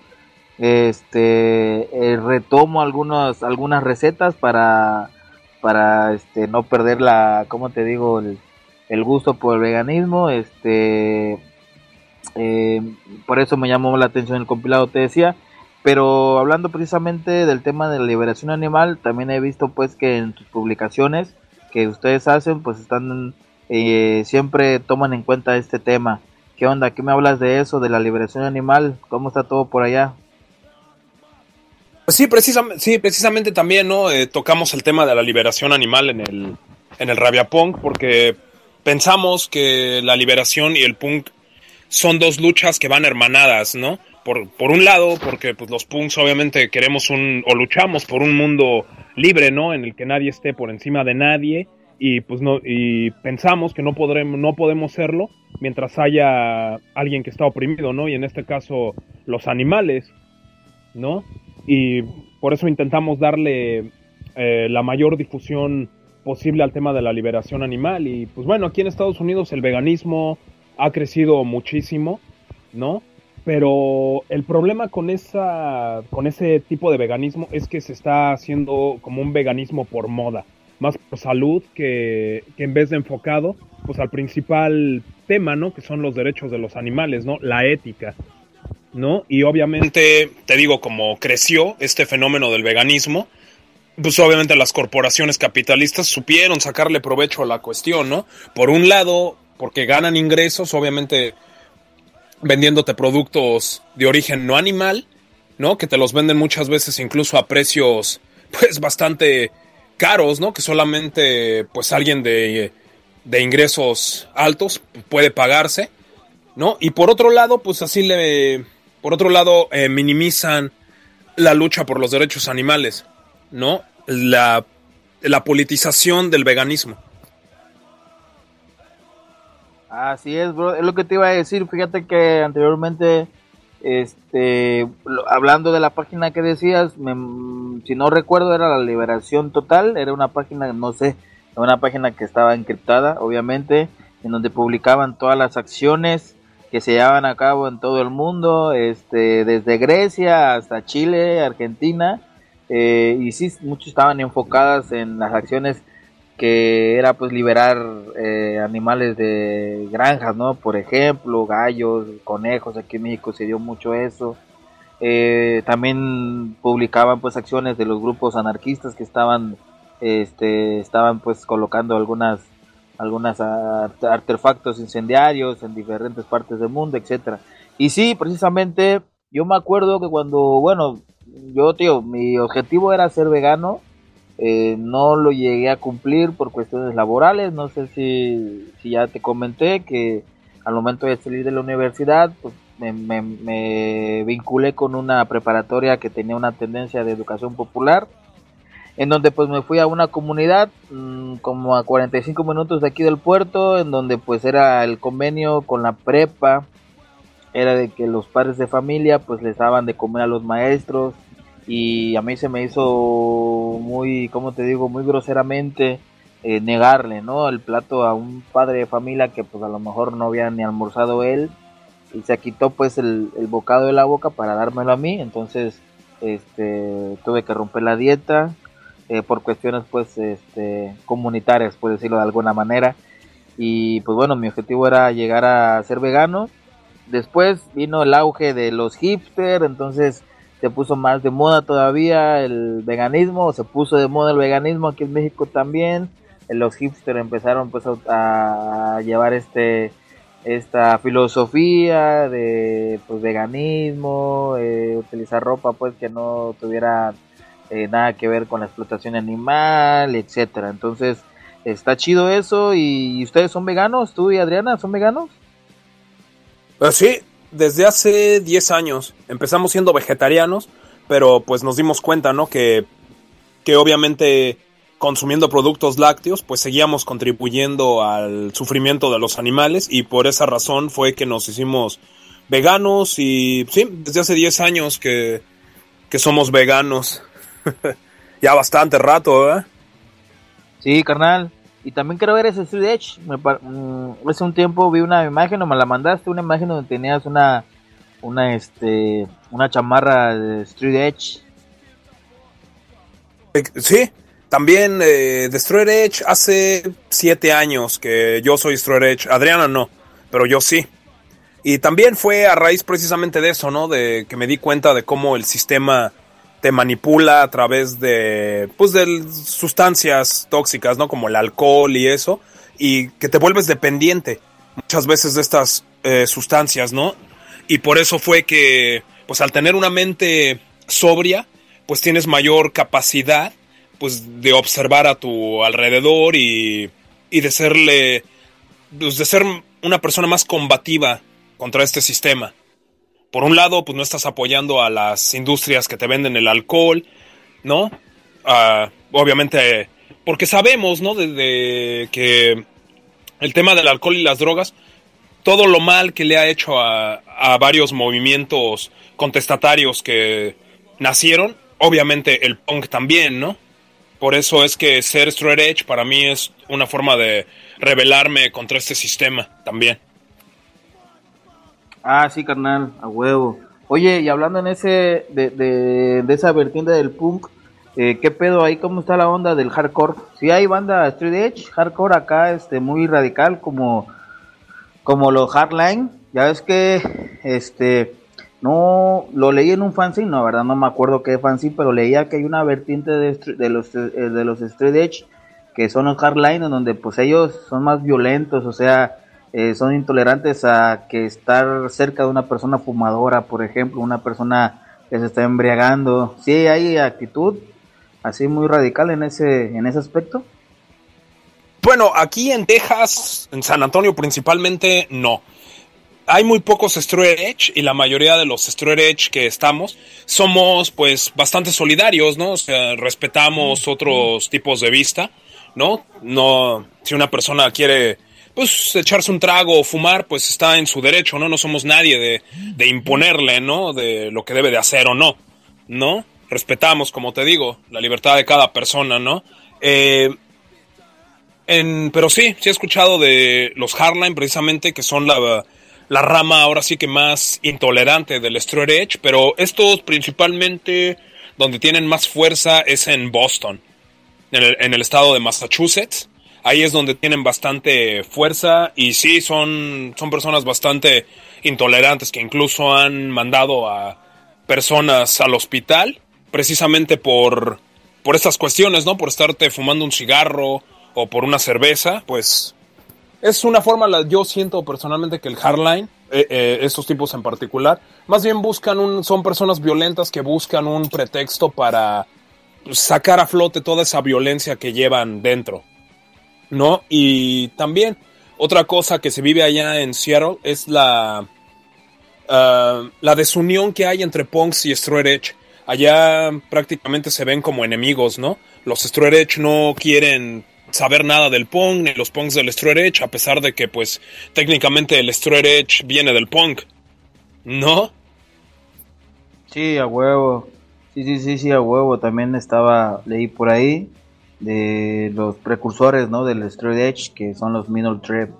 Este eh, retomo algunas algunas recetas para para este no perder la, ¿cómo te digo? el, el gusto por el veganismo. Este eh, por eso me llamó la atención el compilado, te decía. Pero hablando precisamente del tema de la liberación animal, también he visto pues que en tus publicaciones que ustedes hacen, pues están eh, siempre toman en cuenta este tema. ¿Qué onda? ¿Qué me hablas de eso, de la liberación animal? ¿Cómo está todo por allá? Pues sí, precisamente, sí, precisamente también, ¿no? Eh, tocamos el tema de la liberación animal en el, en el Rabia Punk, porque pensamos que la liberación y el punk son dos luchas que van hermanadas, ¿no? Por, por un lado, porque pues los punks obviamente queremos un, o luchamos por un mundo libre, ¿no? En el que nadie esté por encima de nadie, y pues no, y pensamos que no podremos, no podemos serlo mientras haya alguien que está oprimido, ¿no? Y en este caso, los animales, ¿no? Y por eso intentamos darle eh, la mayor difusión posible al tema de la liberación animal. Y pues bueno, aquí en Estados Unidos el veganismo ha crecido muchísimo, ¿no? Pero el problema con esa con ese tipo de veganismo es que se está haciendo como un veganismo por moda, más por salud que, que en vez de enfocado pues al principal tema, ¿no? Que son los derechos de los animales, ¿no? La ética, ¿no? Y obviamente, te digo, como creció este fenómeno del veganismo, pues obviamente las corporaciones capitalistas supieron sacarle provecho a la cuestión, ¿no? Por un lado, porque ganan ingresos, obviamente vendiéndote productos de origen no animal, ¿no? Que te los venden muchas veces incluso a precios, pues, bastante caros, ¿no? Que solamente, pues, alguien de, de ingresos altos puede pagarse, ¿no? Y por otro lado, pues, así le... Por otro lado, eh, minimizan la lucha por los derechos animales, ¿no? La, la politización del veganismo. Así es, bro, es lo que te iba a decir. Fíjate que anteriormente, este, lo- hablando de la página que decías, me- si no recuerdo era la Liberación Total, era una página, no sé, una página que estaba encriptada, obviamente, en donde publicaban todas las acciones que se llevaban a cabo en todo el mundo, este, desde Grecia hasta Chile, Argentina, eh, y sí, muchos estaban enfocadas en las acciones que era pues liberar eh, animales de granjas, ¿no? Por ejemplo, gallos, conejos, aquí en México se dio mucho eso. Eh, también publicaban pues acciones de los grupos anarquistas que estaban este estaban pues colocando algunas algunas art- artefactos incendiarios en diferentes partes del mundo, etcétera. Y sí, precisamente yo me acuerdo que cuando, bueno, yo tío, mi objetivo era ser vegano. Eh, no lo llegué a cumplir por cuestiones laborales. No sé si, si ya te comenté que al momento de salir de la universidad, pues me, me, me vinculé con una preparatoria que tenía una tendencia de educación popular, en donde pues me fui a una comunidad mmm, como a cuarenta y cinco minutos de aquí del puerto, en donde pues era el convenio con la prepa, era de que los padres de familia pues les daban de comer a los maestros, y a mí se me hizo muy, ¿cómo te digo?, muy groseramente eh, negarle, ¿no?, el plato a un padre de familia que pues a lo mejor no había ni almorzado él, y se quitó pues el, el bocado de la boca para dármelo a mí. Entonces este tuve que romper la dieta eh, por cuestiones pues este comunitarias, por decirlo de alguna manera. Y pues bueno, mi objetivo era llegar a ser vegano. Después vino el auge de los hipster, entonces se puso más de moda todavía el veganismo, se puso de moda el veganismo aquí en México también. Los hipster empezaron pues a, a llevar este esta filosofía de pues veganismo, eh, utilizar ropa pues que no tuviera eh, nada que ver con la explotación animal, etcétera. Entonces está chido eso. ¿Y ustedes son veganos? ¿Tú y Adriana son veganos? Pues sí, desde hace diez años empezamos siendo vegetarianos, pero pues nos dimos cuenta, ¿no? Que, que obviamente consumiendo productos lácteos, pues seguíamos contribuyendo al sufrimiento de los animales, y por esa razón fue que nos hicimos veganos. Y sí, desde hace diez años que, que somos veganos. Ya bastante rato, ¿verdad? Sí, carnal. Y también quiero ver ese Street Edge. Me par- mm, hace un tiempo vi una imagen, o me la mandaste, una imagen donde tenías una, una, este, una chamarra de Street Edge. Eh, Sí, también eh, Destroyer Edge hace siete años que yo soy Destroyer Edge. Adriana no, pero yo sí. Y también fue a raíz precisamente de eso, ¿no? De que me di cuenta de cómo el sistema te manipula a través de, pues, de sustancias tóxicas, ¿no? Como el alcohol y eso, y que te vuelves dependiente muchas veces de estas eh, sustancias, ¿no? Y por eso fue que, pues, al tener una mente sobria, pues tienes mayor capacidad, pues, de observar a tu alrededor y, y de serle, pues, de ser una persona más combativa contra este sistema. Por un lado, pues no estás apoyando a las industrias que te venden el alcohol, ¿no? Uh, obviamente, porque sabemos, ¿no? Desde que el tema del alcohol y las drogas, todo lo mal que le ha hecho a, a varios movimientos contestatarios que nacieron, obviamente el punk también, ¿no? Por eso es que ser straight edge para mí es una forma de rebelarme contra este sistema también. Ah, sí, carnal, a huevo. Oye, y hablando en ese de, de, de esa vertiente del punk, eh, ¿qué pedo ahí? ¿Cómo está la onda del hardcore? Sí hay banda straight edge, hardcore acá, este, muy radical, como, como los Hardline. Ya ves que, este, no, lo leí en un fanzine, no, verdad, no me acuerdo qué fanzine, pero leía que hay una vertiente de, de los de los straight edge, que son los Hardline, en donde pues ellos son más violentos, o sea, Eh, son intolerantes a que estar cerca de una persona fumadora, por ejemplo, una persona que se está embriagando. Sí, hay actitud así muy radical en ese en ese aspecto. Bueno, aquí en Texas, en San Antonio principalmente, no. Hay muy pocos straight edge y la mayoría de los straight edge que estamos somos pues bastante solidarios, ¿no? O sea, respetamos otros tipos de vista, ¿no? No, si una persona quiere pues echarse un trago o fumar, pues está en su derecho, ¿no? No somos nadie de, de imponerle, ¿no? De lo que debe de hacer o no, ¿no? Respetamos, como te digo, la libertad de cada persona, ¿no? Eh, en, pero sí, sí he escuchado de los Hardline, precisamente, que son la, la rama ahora sí que más intolerante del straight edge, pero estos principalmente donde tienen más fuerza es en Boston, en el, en el estado de Massachusetts. Ahí es donde tienen bastante fuerza y sí, son, son personas bastante intolerantes que incluso han mandado a personas al hospital precisamente por, por estas cuestiones, ¿no? Por estarte fumando un cigarro o por una cerveza, pues es una forma, yo siento personalmente que el Hardline, eh, eh, estos tipos en particular, más bien buscan un, son personas violentas que buscan un pretexto para sacar a flote toda esa violencia que llevan dentro, ¿no? Y también otra cosa que se vive allá en Seattle es la uh, la desunión que hay entre punks y straight edge. Allá prácticamente se ven como enemigos, ¿no? Los straight edge no quieren saber nada del punk, ni los punks del straight edge, a pesar de que pues técnicamente el straight edge viene del punk, ¿no? Sí, a huevo. Sí, sí, sí, sí, a huevo. También estaba, leí por ahí de los precursores, ¿no? Del straight edge, que son los middle thread.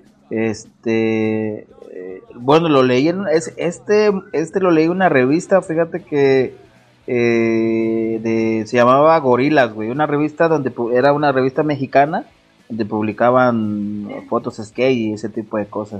Este, eh, bueno, lo leí en es, este, este lo leí en una revista, fíjate que eh, de, se llamaba Gorilas, güey, una revista donde era una revista mexicana donde publicaban fotos skate y ese tipo de cosas.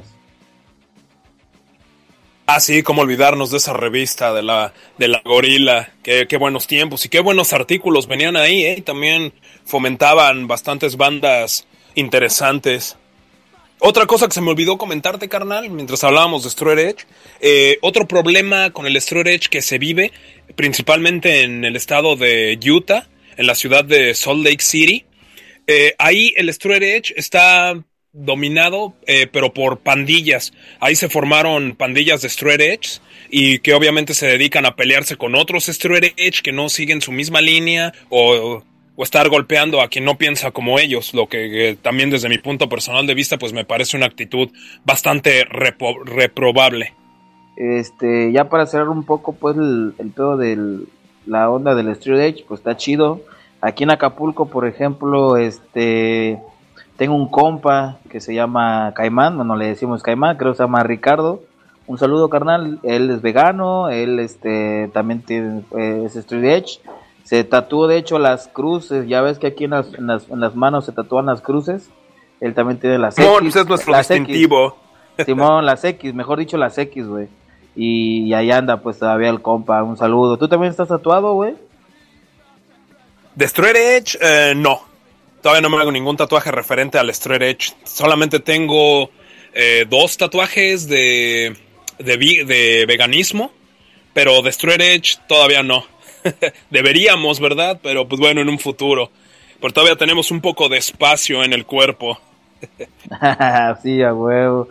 Ah, sí, cómo olvidarnos de esa revista de la de la Gorila. Qué, qué buenos tiempos y qué buenos artículos venían ahí, ¿eh? También fomentaban bastantes bandas interesantes. Otra cosa que se me olvidó comentarte, carnal, mientras hablábamos de straight edge, eh, otro problema con el straight edge que se vive, principalmente en el estado de Utah, en la ciudad de Salt Lake City, eh, ahí el straight edge está dominado, eh, pero por pandillas. Ahí se formaron pandillas de straight edge y que obviamente se dedican a pelearse con otros straight edge que no siguen su misma línea o, o estar golpeando a quien no piensa como ellos, lo que, que también desde mi punto personal de vista pues me parece una actitud bastante repo, reprobable. Este, ya para cerrar un poco pues el, el pedo de la onda del straight edge, pues está chido. Aquí en Acapulco, por ejemplo, este, tengo un compa que se llama Caimán, bueno, le decimos Caimán, creo que se llama Ricardo. Un saludo, carnal. Él es vegano, él este también tiene, eh, es straight edge. Se tatuó, de hecho, las cruces. Ya ves que aquí en las, en las, en las manos se tatúan las cruces. Él también tiene las X. Simón, es nuestro las distintivo. X. Simón, las X, mejor dicho, las X, güey. Y, y ahí anda, pues, todavía el compa. Un saludo. ¿Tú también estás tatuado, güey? De straight edge, eh, no. Todavía no me hago ningún tatuaje referente al straight edge. Solamente tengo eh, dos tatuajes de, de, de veganismo, pero de straight edge todavía no. Deberíamos, ¿verdad? Pero pues bueno, en un futuro. Pero todavía tenemos un poco de espacio en el cuerpo. Sí, a huevo.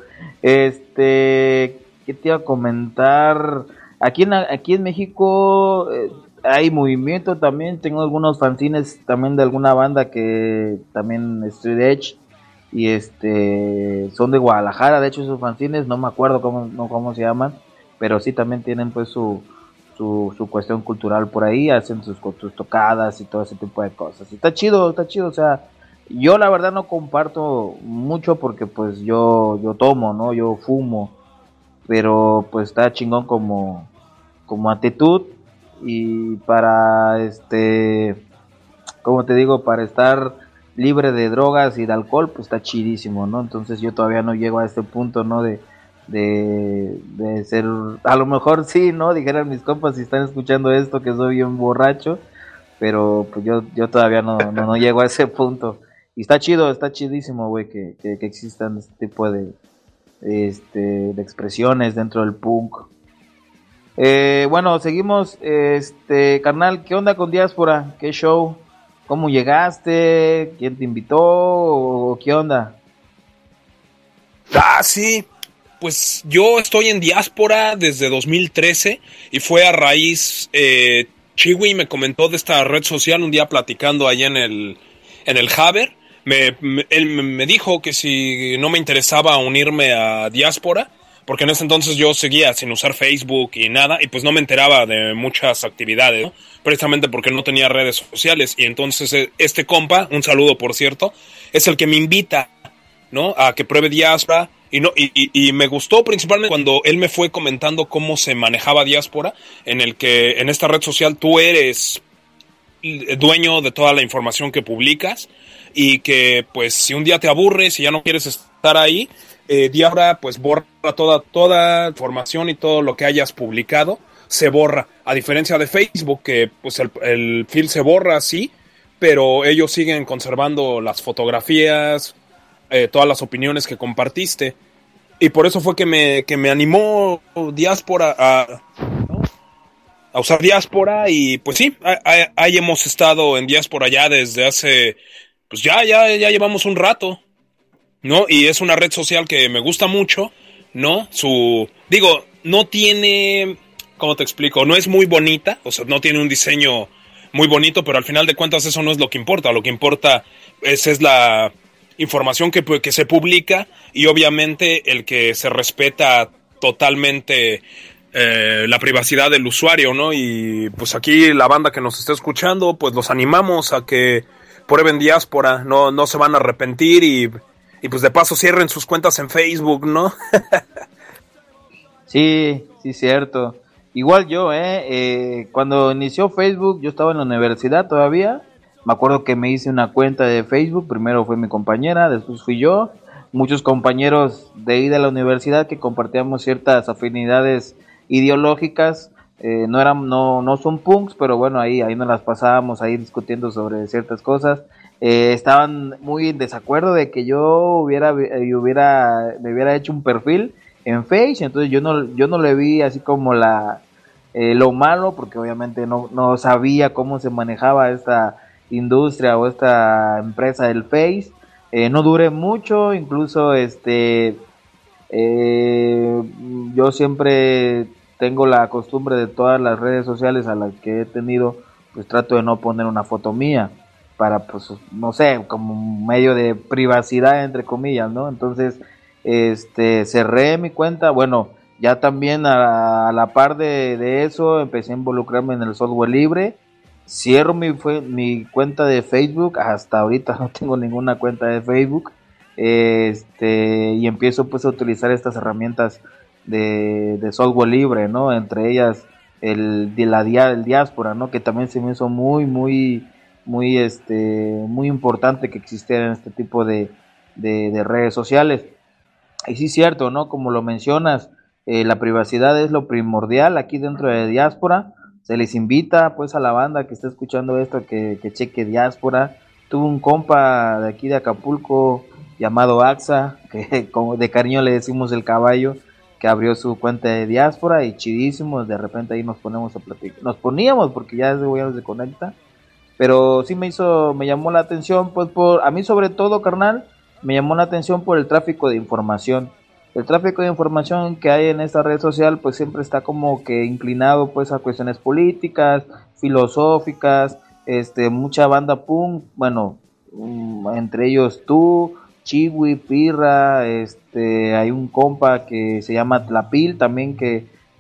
Este, ¿qué te iba a comentar? Aquí en, aquí en México eh, hay movimiento también. Tengo algunos fanzines también de alguna banda que también straight edge. Y este, son de Guadalajara. De hecho, esos fanzines, no me acuerdo cómo, no, cómo se llaman. Pero sí también tienen pues su... su, su cuestión cultural por ahí, hacen sus, sus tocadas y todo ese tipo de cosas. Y está chido, está chido, o sea, yo la verdad no comparto mucho porque pues yo, yo tomo, ¿no? Yo fumo, pero pues está chingón como, como actitud y para este, como te digo, para estar libre de drogas y de alcohol, pues está chidísimo, ¿no? Entonces yo todavía no llego a este punto, ¿no? De, de, de ser, a lo mejor sí, ¿no? Dijeran mis compas si están escuchando esto que soy bien borracho, pero pues yo, yo todavía no, no, no llego a ese punto. Y está chido, está chidísimo, güey, que, que, que existan este tipo de, este, de expresiones dentro del punk. Eh, bueno, seguimos, este, carnal, ¿qué onda con Diáspora? ¿Qué show? ¿Cómo llegaste? ¿Quién te invitó? ¿O qué onda? Ah, sí. Pues yo estoy en Diáspora desde dos mil trece y fue a raíz, eh, Chiwi me comentó de esta red social un día platicando allá en el, en el Haber. Me, me, él me dijo que si no me interesaba unirme a Diáspora, porque en ese entonces yo seguía sin usar Facebook y nada, y pues no me enteraba de muchas actividades, ¿no? Precisamente porque no tenía redes sociales. Y entonces este compa, un saludo por cierto, es el que me invita, ¿no? A que pruebe Diáspora. Y, no, y, y, y me gustó principalmente cuando él me fue comentando cómo se manejaba Diáspora, en el que en esta red social tú eres dueño de toda la información que publicas, y que pues si un día te aburres y ya no quieres estar ahí, eh, Diáspora pues borra toda, toda información y todo lo que hayas publicado se borra, a diferencia de Facebook, que pues el, el feed se borra, sí, pero ellos siguen conservando las fotografías, eh, todas las opiniones que compartiste. Y por eso fue que me, que me animó Diáspora a, ¿no? a usar Diáspora. Y pues sí, ahí, ahí hemos estado en Diáspora ya desde hace, pues ya, ya, ya llevamos un rato, ¿no? Y es una red social que me gusta mucho, ¿no? Su, digo, no tiene, ¿cómo te explico? No es muy bonita, o sea, no tiene un diseño muy bonito, pero al final de cuentas eso no es lo que importa. Lo que importa es, es la información que, que se publica, y obviamente el que se respeta totalmente eh, la privacidad del usuario, ¿no? Y pues aquí la banda que nos está escuchando, pues los animamos a que prueben Diáspora, no, no se van a arrepentir, y, y pues de paso cierren sus cuentas en Facebook, ¿no? Sí, sí, cierto. Igual yo, ¿eh? eh, cuando inició Facebook, yo estaba en la universidad todavía. Me acuerdo que me hice una cuenta de Facebook, primero fue mi compañera, después fui yo, muchos compañeros de ahí de la universidad que compartíamos ciertas afinidades ideológicas, eh, no eran, no, no son punks, pero bueno, ahí, ahí nos las pasábamos ahí discutiendo sobre ciertas cosas. Eh, estaban muy en desacuerdo de que yo hubiera, eh, hubiera, me hubiera hecho un perfil en Face, entonces yo no, yo no le vi así como la, eh, lo malo, porque obviamente no, no sabía cómo se manejaba esta industria o esta empresa del Face. Eh, no duré mucho, incluso este eh, yo siempre tengo la costumbre de todas las redes sociales a las que he tenido, pues trato de no poner una foto mía para, pues no sé, como un medio de privacidad entre comillas, ¿no? Entonces este cerré mi cuenta. Bueno, ya también a, a la par de, de eso empecé a involucrarme en el software libre. Cierro mi, fue, mi cuenta de Facebook, hasta ahorita no tengo ninguna cuenta de Facebook, este, y empiezo pues a utilizar estas herramientas de, de software libre, ¿no? Entre ellas el de la el Diáspora, ¿no? Que también se me hizo muy, muy, muy, este, muy importante que existieran este tipo de, de, de redes sociales. Y sí es cierto, ¿no? Como lo mencionas, eh, la privacidad es lo primordial aquí dentro de Diáspora. Se les invita pues a la banda que está escuchando esto que, que cheque Diáspora. Tuve un compa de aquí de Acapulco llamado Axa, que como de cariño le decimos el caballo, que abrió su cuenta de Diáspora y chidísimo. De repente ahí nos ponemos a platicar, nos poníamos porque ya ese güey no se conecta, pero sí me hizo, me llamó la atención, pues por, a mí sobre todo, carnal, me llamó la atención por el tráfico de información. El tráfico de información que hay en esta red social pues siempre está como que inclinado pues a cuestiones políticas, filosóficas, este, mucha banda punk, bueno, um, entre ellos tú, Chiwi, Pirra, este, hay un compa que se llama Tlapil también que,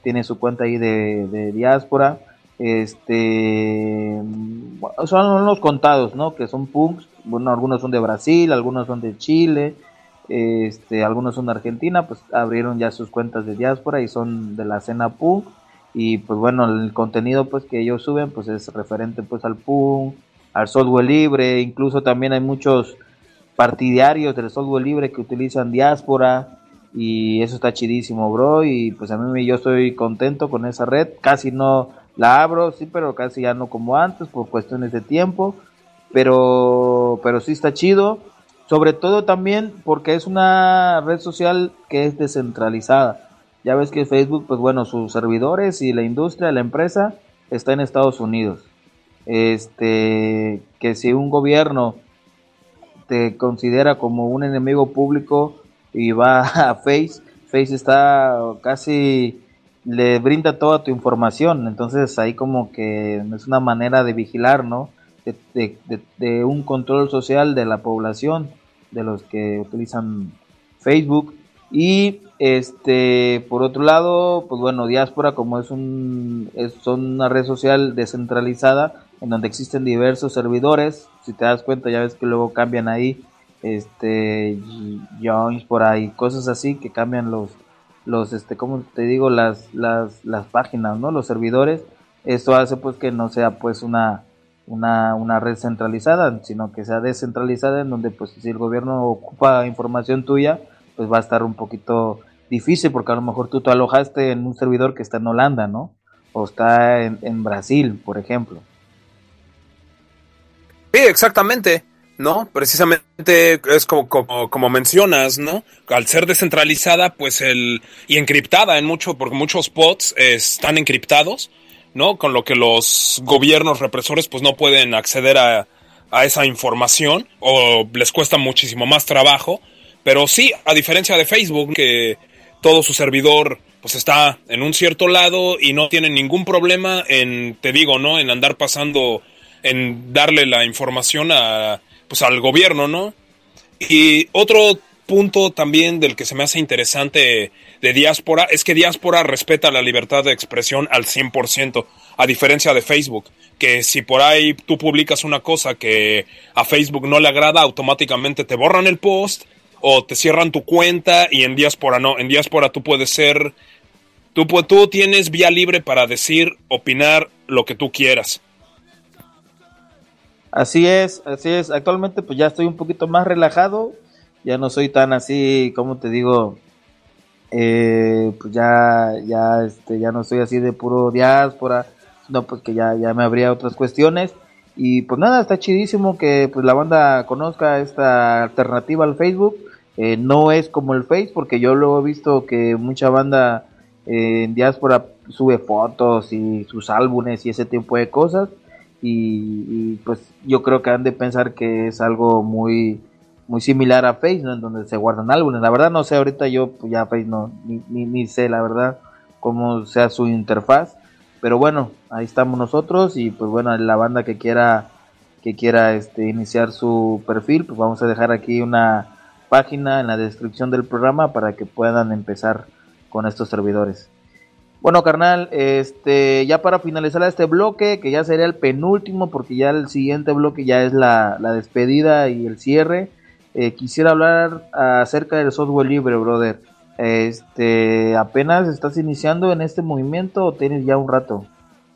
tiene su cuenta ahí de, de diáspora. Este, son unos contados, ¿no? Que son punks. Bueno, algunos son de Brasil, algunos son de Chile, este, algunos son de Argentina. Pues abrieron ya sus cuentas de diáspora y son de la escena punk. Y pues bueno, el contenido pues que ellos suben pues es referente pues al punk, al software libre. Incluso también hay muchos partidarios del software libre que utilizan diáspora, y eso está chidísimo, bro. Y pues a mí yo estoy contento con esa red. Casi no la abro, sí, pero casi ya no como antes por cuestiones de tiempo, pero pero sí está chido, sobre todo también porque es una red social que es descentralizada. Ya ves que Facebook, pues bueno, sus servidores y la industria, la empresa está en Estados Unidos. Este, que si un gobierno te considera como un enemigo público y va a Face, Face está casi, le brinda toda tu información. Entonces ahí como que es una manera de vigilar, ¿no? De, de, de, de un control social de la población, de los que utilizan Facebook. Y este, por otro lado, pues bueno, Diáspora, como es un es son una red social descentralizada en donde existen diversos servidores. Si te das cuenta, ya ves que luego cambian ahí este joins por ahí, cosas así que cambian los los este como te digo las las las páginas, ¿no? Los servidores. Esto hace pues que no sea pues una una una red centralizada, sino que sea descentralizada, en donde pues si el gobierno ocupa información tuya, pues va a estar un poquito difícil, porque a lo mejor tú te alojaste en un servidor que está en Holanda, ¿no? O está en, en Brasil, por ejemplo. Sí, exactamente, ¿no? Precisamente es como, como, como mencionas, ¿no? Al ser descentralizada, pues el y encriptada en mucho, porque muchos bots eh, están encriptados, ¿no? Con lo que los gobiernos represores pues no pueden acceder a, a esa información, o les cuesta muchísimo más trabajo. Pero sí, a diferencia de Facebook, que todo su servidor pues está en un cierto lado y no tienen ningún problema en, te digo, ¿no? En andar pasando, en darle la información a, pues al gobierno, ¿no? Y otro punto también del que se me hace interesante de Diáspora es que Diáspora respeta la libertad de expresión al cien por ciento, a diferencia de Facebook, que si por ahí tú publicas una cosa que a Facebook no le agrada, automáticamente te borran el post o te cierran tu cuenta. Y en Diáspora no, en Diáspora tú puedes ser, tú, tú tienes vía libre para decir, opinar lo que tú quieras. Así es, así es. Actualmente pues ya estoy un poquito más relajado, ya no soy tan así, como te digo, eh, pues ya, ya, este, ya no estoy así de puro diáspora, sino pues que ya, ya me habría otras cuestiones. Y pues nada, está chidísimo que pues la banda conozca esta alternativa al Facebook. Eh, no es como el Face, porque yo luego he visto que mucha banda eh, en diáspora sube fotos y sus álbumes y ese tipo de cosas, y, y pues yo creo que han de pensar que es algo muy muy similar a Face, ¿no? En donde se guardan álbumes. La verdad no sé, ahorita yo pues ya Face no, ni, ni, ni sé la verdad cómo sea su interfaz, pero bueno, ahí estamos nosotros. Y pues bueno, la banda que quiera que quiera este iniciar su perfil, pues vamos a dejar aquí una página en la descripción del programa para que puedan empezar con estos servidores. Bueno, carnal, este ya para finalizar este bloque, que ya sería el penúltimo, porque ya el siguiente bloque ya es la, la despedida y el cierre, eh, quisiera hablar acerca del software libre, brother. Este, ¿apenas estás iniciando en este movimiento o tienes ya un rato?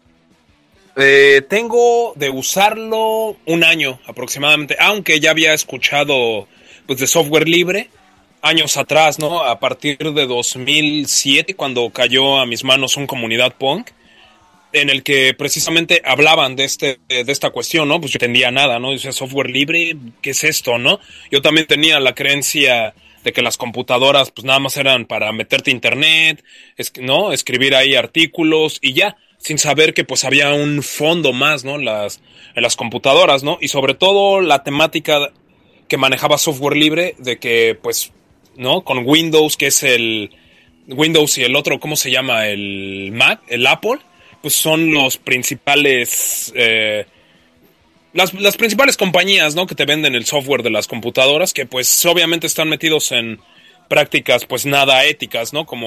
Eh, tengo de usarlo un año aproximadamente, aunque ya había escuchado pues de software libre años atrás, ¿no? A partir de dos mil siete, cuando cayó a mis manos un Comunidad Punk, en el que precisamente hablaban de este de esta cuestión, ¿no? Pues yo no entendía nada, ¿no? Dice, software libre, ¿qué es esto, no? Yo también tenía la creencia de que las computadoras pues nada más eran para meterte a internet, es, ¿no? Escribir ahí artículos y ya, sin saber que pues había un fondo más, ¿no? Las, en las computadoras, ¿no? Y sobre todo la temática que manejaba software libre, de que pues, ¿no? Con Windows, que es el Windows, y el otro, ¿cómo se llama? El Mac, el Apple, pues son los principales, eh, las, las principales compañías, ¿no? Que te venden el software de las computadoras, que pues obviamente están metidos en prácticas pues nada éticas, ¿no? Como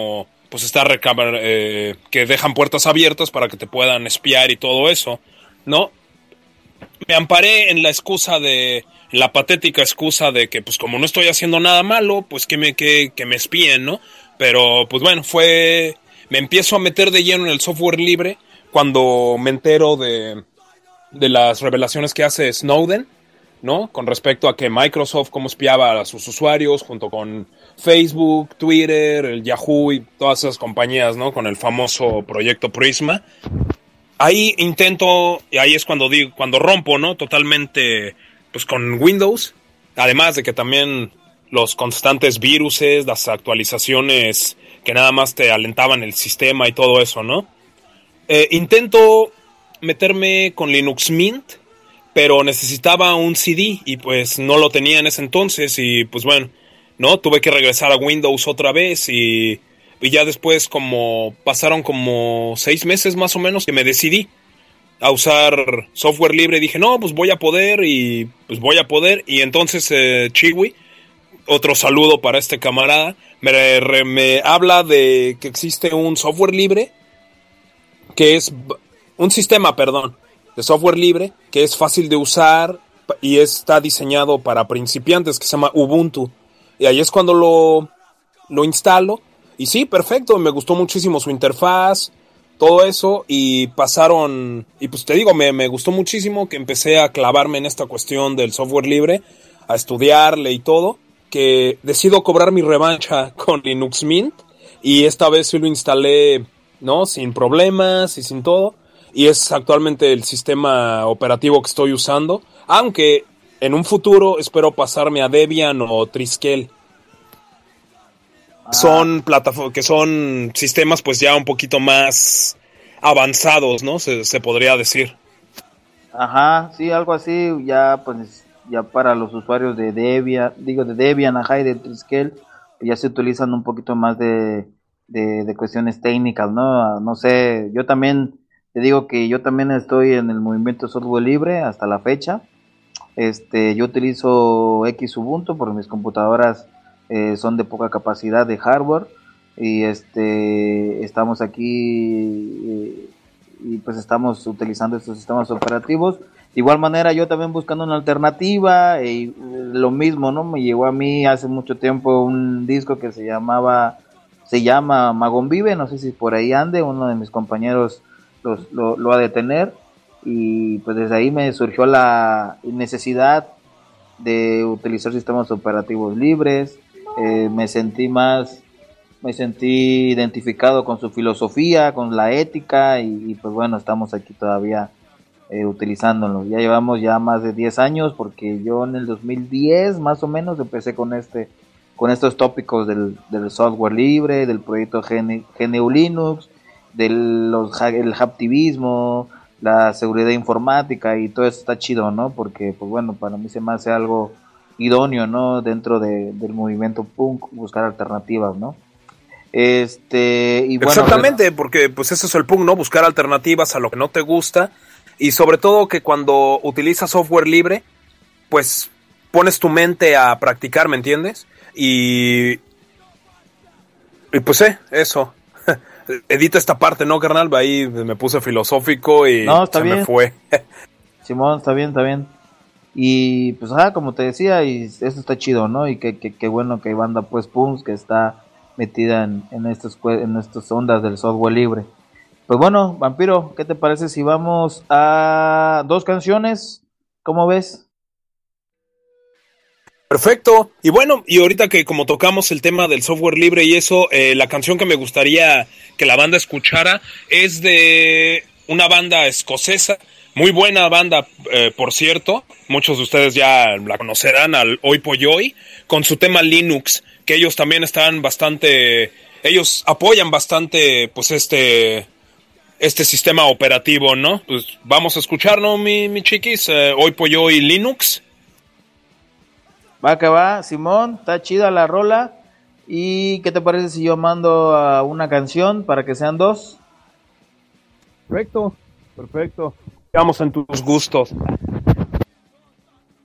pues está recam- eh, que dejan puertas abiertas para que te puedan espiar y todo eso, ¿no? Me amparé en la excusa de, en la patética excusa de que, pues como no estoy haciendo nada malo, pues que me, que, que me espíen, ¿no? Pero, pues bueno, fue, me empiezo a meter de lleno en el software libre cuando me entero de, de las revelaciones que hace Snowden, ¿no? Con respecto a que Microsoft cómo espiaba a sus usuarios junto con Facebook, Twitter, el Yahoo y todas esas compañías, ¿no? Con el famoso proyecto Prisma. Ahí intento, y ahí es cuando digo, cuando rompo, ¿no? Totalmente, pues con Windows. Además de que también los constantes viruses, las actualizaciones que nada más te alentaban el sistema y todo eso, ¿no? Eh, intento meterme con Linux Mint, pero necesitaba un C D y pues no lo tenía en ese entonces y pues bueno, ¿no? Tuve que regresar a Windows otra vez y, y ya después como pasaron como seis meses más o menos que me decidí a usar software libre y dije, no, pues voy a poder y pues voy a poder y entonces eh, Chiwi, otro saludo para este camarada, me, re, me habla de que existe un software libre que es un sistema, perdón, de software libre que es fácil de usar y está diseñado para principiantes que se llama Ubuntu. Y ahí es cuando lo, lo instalo. Y sí, perfecto, me gustó muchísimo su interfaz, todo eso. Y pasaron, y pues te digo, me, me gustó muchísimo que empecé a clavarme en esta cuestión del software libre, a estudiarle y todo, que decido cobrar mi revancha con Linux Mint. Y esta vez sí lo instalé, ¿no? Sin problemas y sin todo. Y es actualmente el sistema operativo que estoy usando, aunque en un futuro espero pasarme a Debian o Triskel. Ah. Son plataformas que son sistemas pues ya un poquito más avanzados, ¿no? Se, se podría decir. Ajá, sí, algo así, ya pues ya para los usuarios de Debian, digo de Debian, ajá, y de Triskel, ya se utilizan un poquito más de, de, de cuestiones técnicas, ¿no? No sé, yo también te digo que yo también estoy en el movimiento software libre hasta la fecha. Este, yo utilizo X Ubuntu porque mis computadoras eh, son de poca capacidad de hardware y este estamos aquí eh, y pues estamos utilizando estos sistemas operativos. De igual manera yo también buscando una alternativa y eh, lo mismo, ¿no? Me llegó a mí hace mucho tiempo un disco que se llamaba se llama Magonvive, no sé si por ahí ande, uno de mis compañeros Los, lo, lo ha de tener y pues desde ahí me surgió la necesidad de utilizar sistemas operativos libres. eh, me sentí más me sentí identificado con su filosofía, con la ética y, y pues bueno, estamos aquí todavía eh, utilizándolo. Ya llevamos ya más de diez años porque yo en el dos mil diez más o menos empecé con este con estos tópicos del, del software libre, del proyecto G N U Linux, del los, el hacktivismo, la seguridad informática y todo eso está chido, ¿no? Porque, pues bueno, para mí se me hace algo idóneo, ¿no? Dentro de, del movimiento punk, buscar alternativas, ¿no? Este, y bueno, exactamente, pues, porque pues eso es el punk, ¿no? Buscar alternativas a lo que no te gusta y sobre todo que cuando utilizas software libre, pues pones tu mente a practicar, ¿me entiendes? Y, y pues eh, eso. Edita esta parte, ¿no, carnal? Ahí me puse filosófico y no, está se bien. me fue. Simón, está bien, está bien. Y pues, ah, como te decía, y eso está chido, ¿no? Y que, que, que bueno que hay banda, pues, punks que está metida en, en, estos, en estas ondas del software libre. Pues bueno, Vampiro, ¿qué te parece si vamos a dos canciones? ¿Cómo ves? Perfecto. Y bueno, y ahorita que como tocamos el tema del software libre y eso, eh, la canción que me gustaría que la banda escuchara es de una banda escocesa, muy buena banda, eh, por cierto, muchos de ustedes ya la conocerán, al Oi Polloi, con su tema Linux, que ellos también están bastante, ellos apoyan bastante, pues este, este sistema operativo, ¿no? Pues vamos a escuchar, ¿no, mi, mi chiquis? Eh, Oi Polloi Linux. Va que va, Simón, está chida la rola. ¿Y qué te parece si yo mando a una canción para que sean dos? Perfecto, perfecto. Vamos en tus gustos.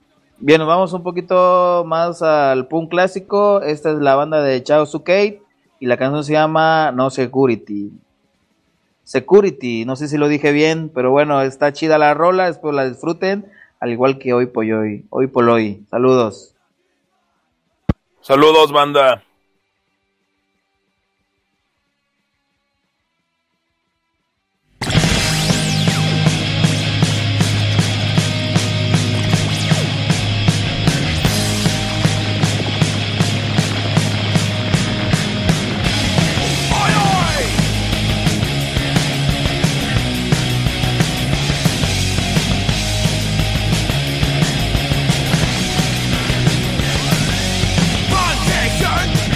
Bien, nos vamos un poquito más al punk clásico. Esta es la banda de Chaos Sucade y la canción se llama No Security. Security, no sé si lo dije bien, pero bueno, está chida la rola, espero la disfruten, al igual que hoy por hoy, hoy por hoy. Saludos. Saludos, banda. Protection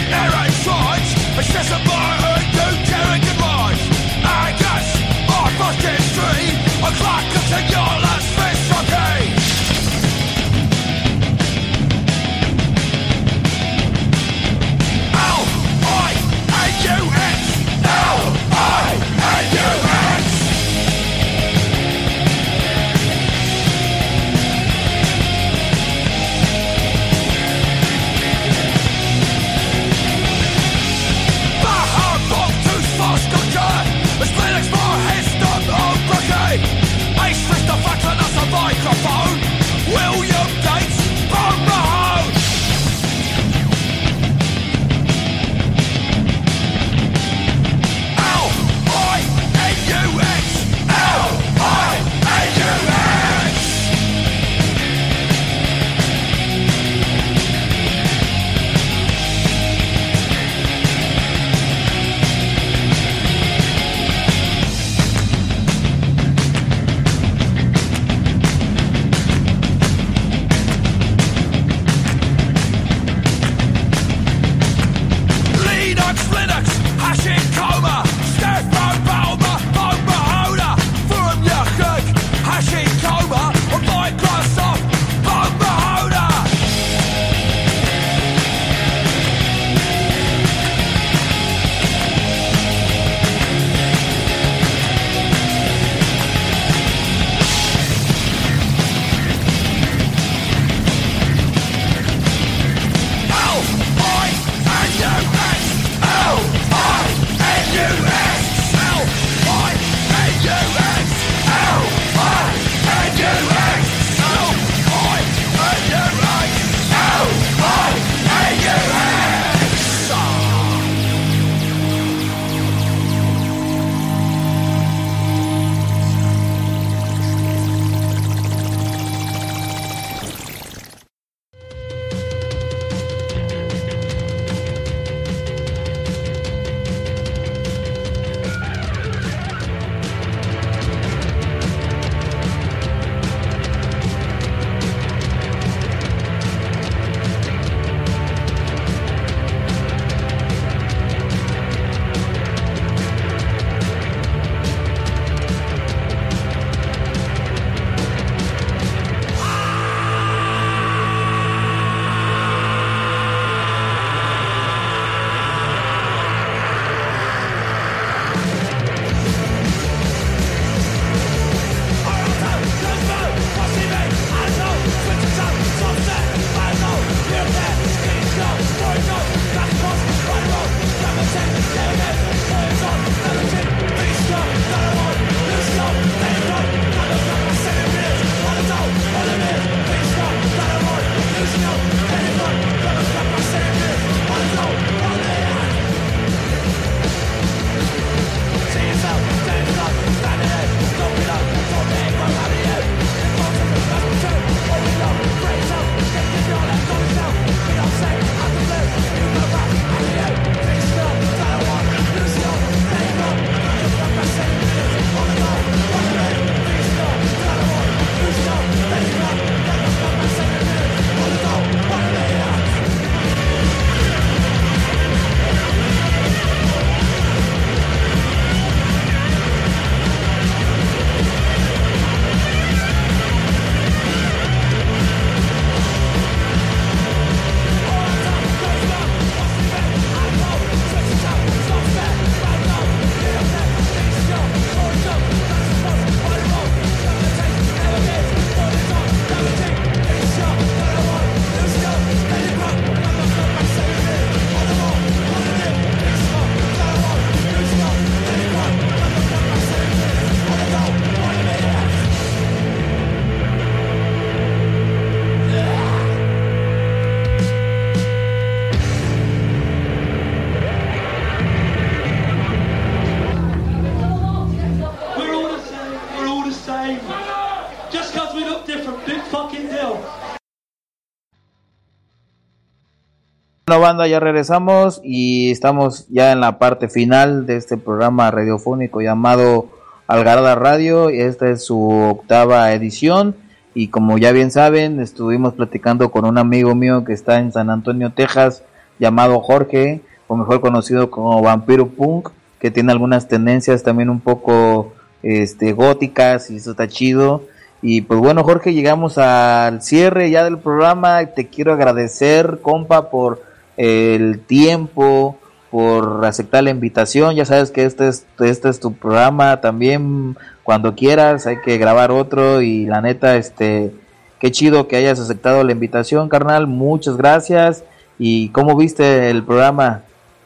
Bueno, banda, ya regresamos y estamos ya en la parte final de este programa radiofónico llamado Algarada Radio, y esta es su octava edición, y como ya bien saben, estuvimos platicando con un amigo mío que está en San Antonio, Texas, llamado Jorge, o mejor conocido como Vampiro Punk, que tiene algunas tendencias también un poco este góticas, y eso está chido. Y pues bueno, Jorge, llegamos al cierre ya del programa. Te quiero agradecer, compa, por el tiempo, por aceptar la invitación. Ya sabes que este es, este es tu programa también. Cuando quieras hay que grabar otro, y la neta, este, qué chido que hayas aceptado la invitación, carnal. Muchas gracias. ¿Y cómo viste el programa?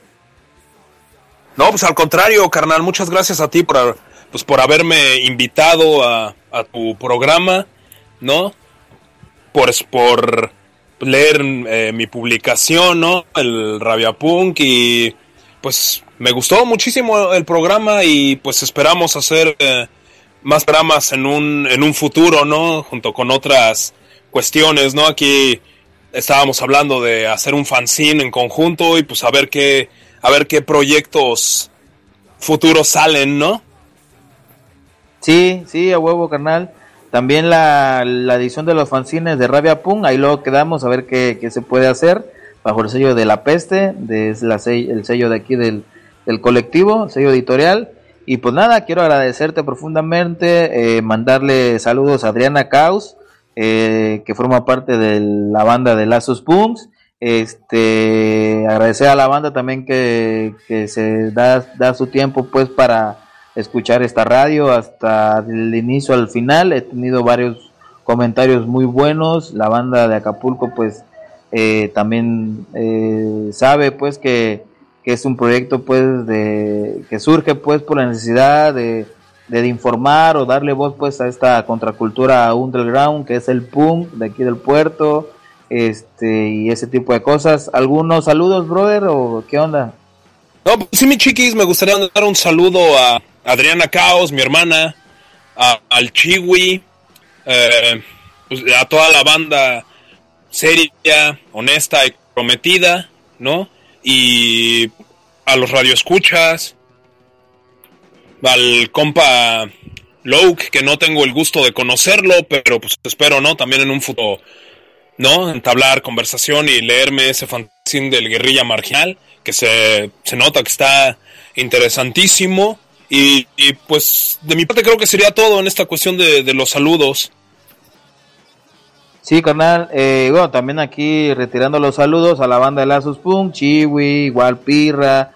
No, pues al contrario, carnal, muchas gracias a ti por, pues, por haberme invitado a, a tu programa, ¿no? Por, por leer eh, mi publicación, ¿no? El Rabiapunk, y pues me gustó muchísimo el programa, y pues esperamos hacer eh, más programas en un, en un futuro, ¿no? Junto con otras cuestiones, ¿no? Aquí estábamos hablando de hacer un fanzine en conjunto, y pues a ver qué, a ver qué proyectos futuros salen, ¿no? Sí, sí, a huevo, carnal. También la, la edición de los fanzines de Rabia Punk, ahí luego quedamos a ver qué, qué se puede hacer bajo el sello de La Peste, de la, el sello de aquí del, del colectivo, sello editorial. Y pues nada, quiero agradecerte profundamente, eh, mandarle saludos a Adriana Caos, eh, que forma parte de la banda de Lazos Punks. Este, agradecer a la banda también que, que se da, da su tiempo pues para escuchar esta radio hasta el inicio al final. He tenido varios comentarios muy buenos. La banda de Acapulco pues eh, también eh, sabe pues que, que es un proyecto pues de que surge pues por la necesidad de, de, de informar o darle voz pues a esta contracultura underground que es el punk de aquí del puerto, este y ese tipo de cosas. ¿Algunos saludos, brother, o qué onda? No, pues sí, mi chiquis, me gustaría dar un saludo a Adriana Caos, mi hermana, a, al Chiwi, eh, pues a toda la banda seria, honesta y prometida, ¿no? Y a los radioescuchas, al compa Loke, que no tengo el gusto de conocerlo, pero pues espero, ¿no? También en un futuro, ¿no? Entablar conversación y leerme ese fanzine del Guerrilla Marginal, que se, se nota que está interesantísimo. Y, y pues de mi parte creo que sería todo en esta cuestión de, de los saludos. Sí, carnal, eh, bueno, también aquí retirando los saludos a la banda de Lazos Punk, Chiwi, igual Pirra,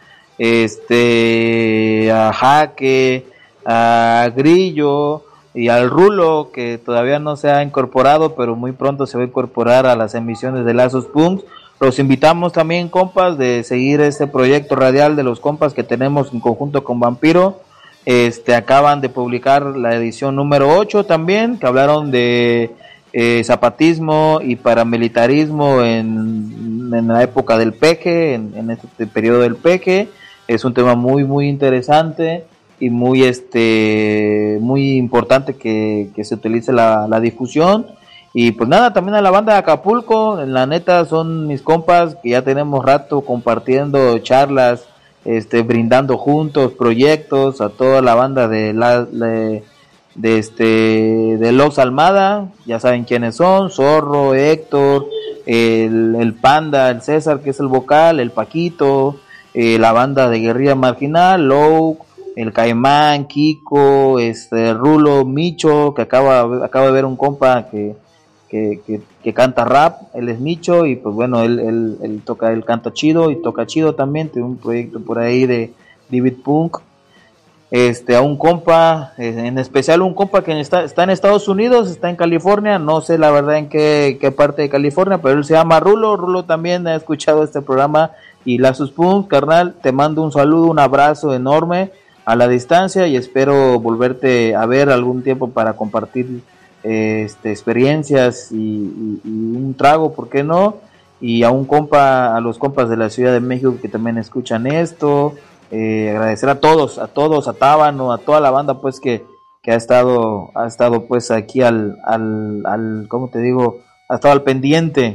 este, a Jaque, a Grillo y al Rulo, que todavía no se ha incorporado, pero muy pronto se va a incorporar a las emisiones de Lazos Punk. Los invitamos también, compas, de seguir este proyecto radial de los compas que tenemos en conjunto con Vampiro. Este, acaban de publicar la edición número ocho también, que hablaron de eh, zapatismo y paramilitarismo en, en la época del peje, en, en este periodo del peje. Es un tema muy, muy interesante y muy, este, muy importante que, que se utilice la, la difusión. Y pues nada, también a la banda de Acapulco, la neta son mis compas que ya tenemos rato compartiendo charlas, este, brindando juntos proyectos, a toda la banda de la de, de este de Los Almada, ya saben quiénes son, Zorro, Héctor, el, el Panda, el César que es el vocal, el Paquito, eh, la banda de Guerrilla Marginal, Low, el Caimán, Kiko, este Rulo, Micho, que acaba acaba de ver un compa que Que, que, que canta rap, él es Micho, y pues bueno, él, él, él toca, él canta chido, y toca chido también, tiene un proyecto por ahí de David Punk, este, a un compa, en especial un compa que está, está en Estados Unidos, está en California, no sé la verdad en qué, qué parte de California, pero él se llama Rulo, Rulo también ha escuchado este programa, y Lazos Punk, carnal, te mando un saludo, un abrazo enorme a la distancia, y espero volverte a ver algún tiempo para compartir Este, experiencias y, y, y un trago, ¿por qué no? Y a un compa, a los compas de la Ciudad de México que también escuchan esto, eh, agradecer a todos, a todos, a Tábano, a toda la banda pues que, que ha estado, ha estado pues aquí al, al, al, ¿cómo te digo? Ha estado al pendiente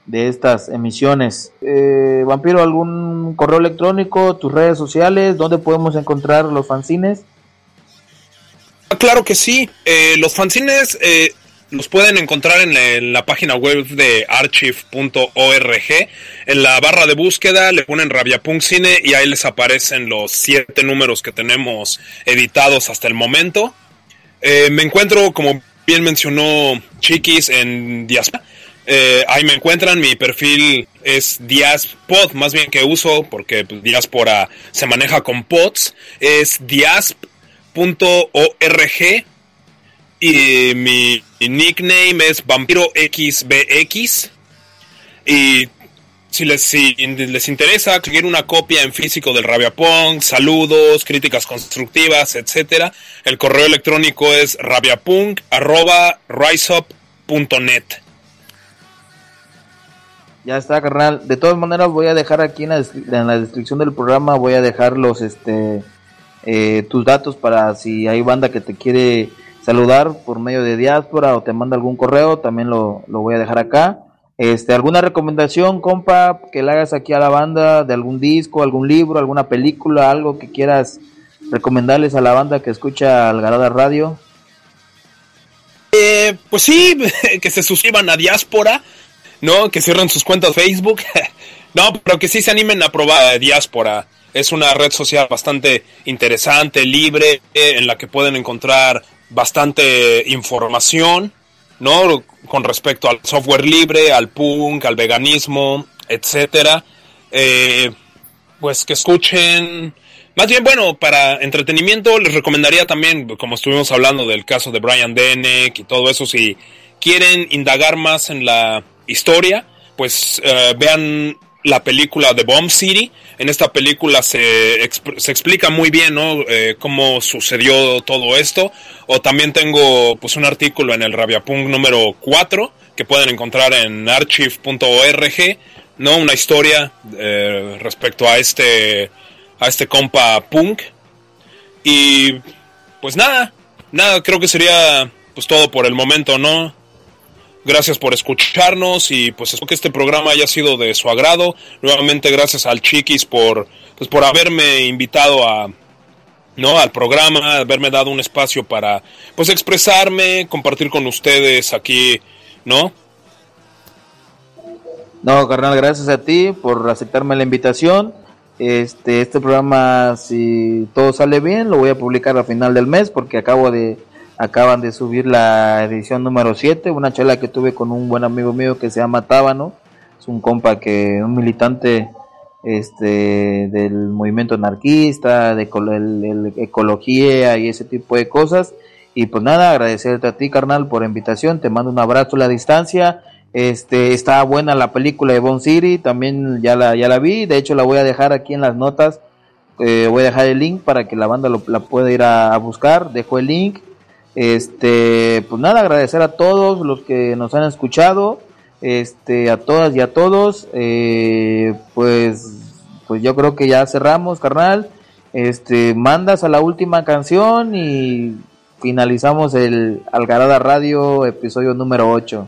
de estas emisiones. Eh, Vampiro, ¿algún correo electrónico, tus redes sociales, dónde podemos encontrar los fanzines? Claro que sí, eh, los fanzines eh, los pueden encontrar en la, en la página web de archive punto org. En la barra de búsqueda le ponen Rabiapunk Cine y ahí les aparecen los siete números que tenemos editados hasta el momento. Eh, me encuentro, como bien mencionó Chiquis, en Diaspora. Eh, ahí me encuentran, mi perfil es Diaspod, más bien que uso, porque pues, Diaspora se maneja con pods, es diasp punto org y mi, mi nickname es Vampiro X B X. Y si les, si les interesa conseguir una copia en físico del Rabiapunk, saludos, críticas constructivas, etcétera, el correo electrónico es rabiapunk arroba riseup punto net. Ya está, carnal. De todas maneras voy a dejar aquí en la, en la descripción del programa, voy a dejar los este eh, tus datos para si hay banda que te quiere saludar por medio de Diáspora o te manda algún correo, también lo, lo voy a dejar acá. Este, ¿alguna recomendación, compa, que le hagas aquí a la banda de algún disco, algún libro, alguna película, algo que quieras recomendarles a la banda que escucha Algarada Radio? Eh, pues sí, que se suscriban a Diáspora, ¿no? Que cierren sus cuentas Facebook. No, pero que sí se animen a probar Diáspora. Es una red social bastante interesante, libre, eh, en la que pueden encontrar bastante información, ¿no? Con respecto al software libre, al punk, al veganismo, etcétera. Eh, pues que escuchen. Más bien, bueno, para entretenimiento les recomendaría también, como estuvimos hablando del caso de Brian Denek y todo eso, si quieren indagar más en la historia, pues uh, vean la película de Bomb City. En esta película se, exp- se explica muy bien, ¿no? Eh, cómo sucedió todo esto. O también tengo pues un artículo en el Rabiapunk número cuatro que pueden encontrar en archive punto org, ¿no? Una historia eh, respecto a este a este compa punk. Y pues nada, nada, creo que sería pues todo por el momento, ¿no? Gracias por escucharnos y pues espero que este programa haya sido de su agrado. Nuevamente gracias al Chiquis por pues por haberme invitado a no al programa, haberme dado un espacio para pues expresarme, compartir con ustedes aquí, ¿no? No, carnal, gracias a ti por aceptarme la invitación. Este este programa, si todo sale bien, lo voy a publicar al final del mes porque acabo de acaban de subir la edición número siete, una charla que tuve con un buen amigo mío que se llama Tábano, es un compa que, un militante este del movimiento anarquista, de el, el, ecología y ese tipo de cosas, y pues nada, agradecerte a ti, carnal, por la invitación, te mando un abrazo a la distancia. Este, está buena la película de Bomb City, también ya la, ya la vi, de hecho la voy a dejar aquí en las notas, eh, voy a dejar el link para que la banda lo, la pueda ir a, a buscar, dejo el link. Este, pues nada, agradecer a todos los que nos han escuchado, este, a todas y a todos, eh, pues, pues yo creo que ya cerramos, carnal. Este, mandas a la última canción y finalizamos el Algarada Radio episodio número ocho.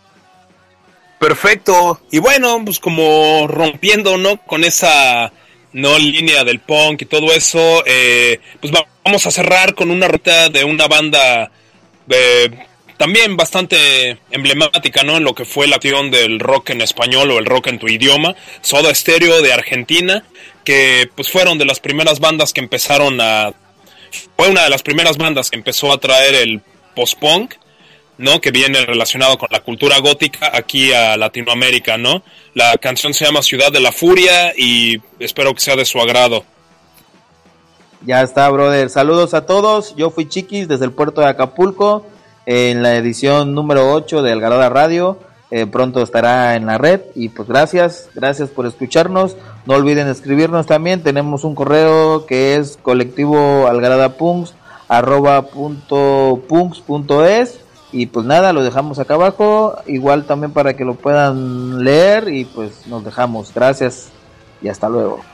Perfecto. Y bueno, pues como rompiendo, ¿no? Con esa no línea del punk y todo eso, eh, pues vamos a cerrar con una ruta de una banda eh, también bastante emblemática, ¿no? En lo que fue la acción del rock en español o el rock en tu idioma, Soda Stereo de Argentina, que pues fueron de las primeras bandas que empezaron a... Fue una de las primeras bandas que empezó a traer el post-punk, ¿no? Que viene relacionado con la cultura gótica aquí a Latinoamérica, ¿no? La canción se llama Ciudad de la Furia y espero que sea de su agrado. Ya está, brother. Saludos a todos. Yo fui Chiquis desde el puerto de Acapulco en la edición número ocho de Algarada Radio. Eh, pronto estará en la red y pues gracias, gracias por escucharnos. No olviden escribirnos también. Tenemos un correo que es colectivo algaradapunks arroba punto punks punto es. Y pues nada, lo dejamos acá abajo, igual también para que lo puedan leer y pues nos dejamos. Gracias y hasta luego.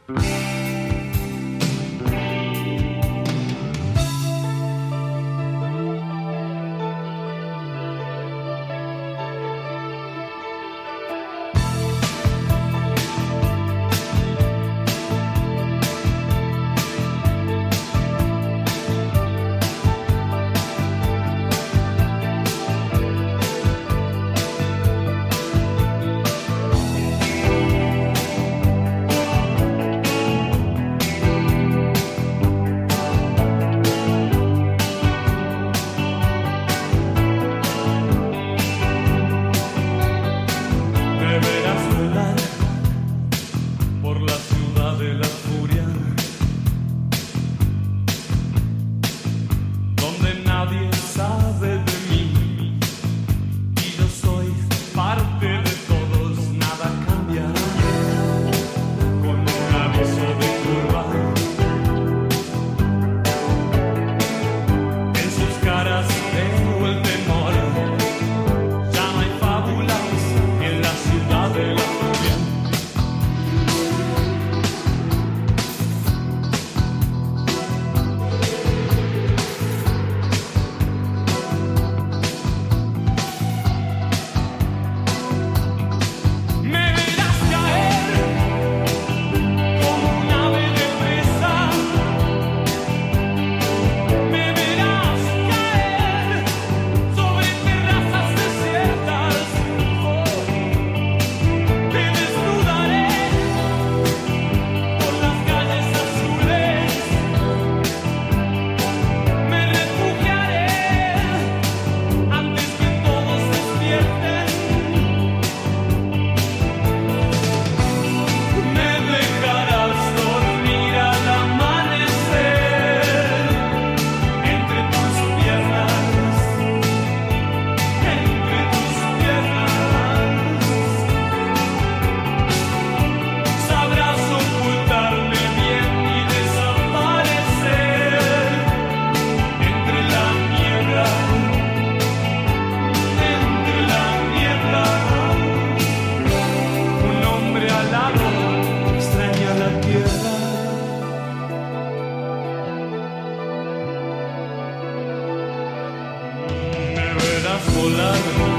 Volando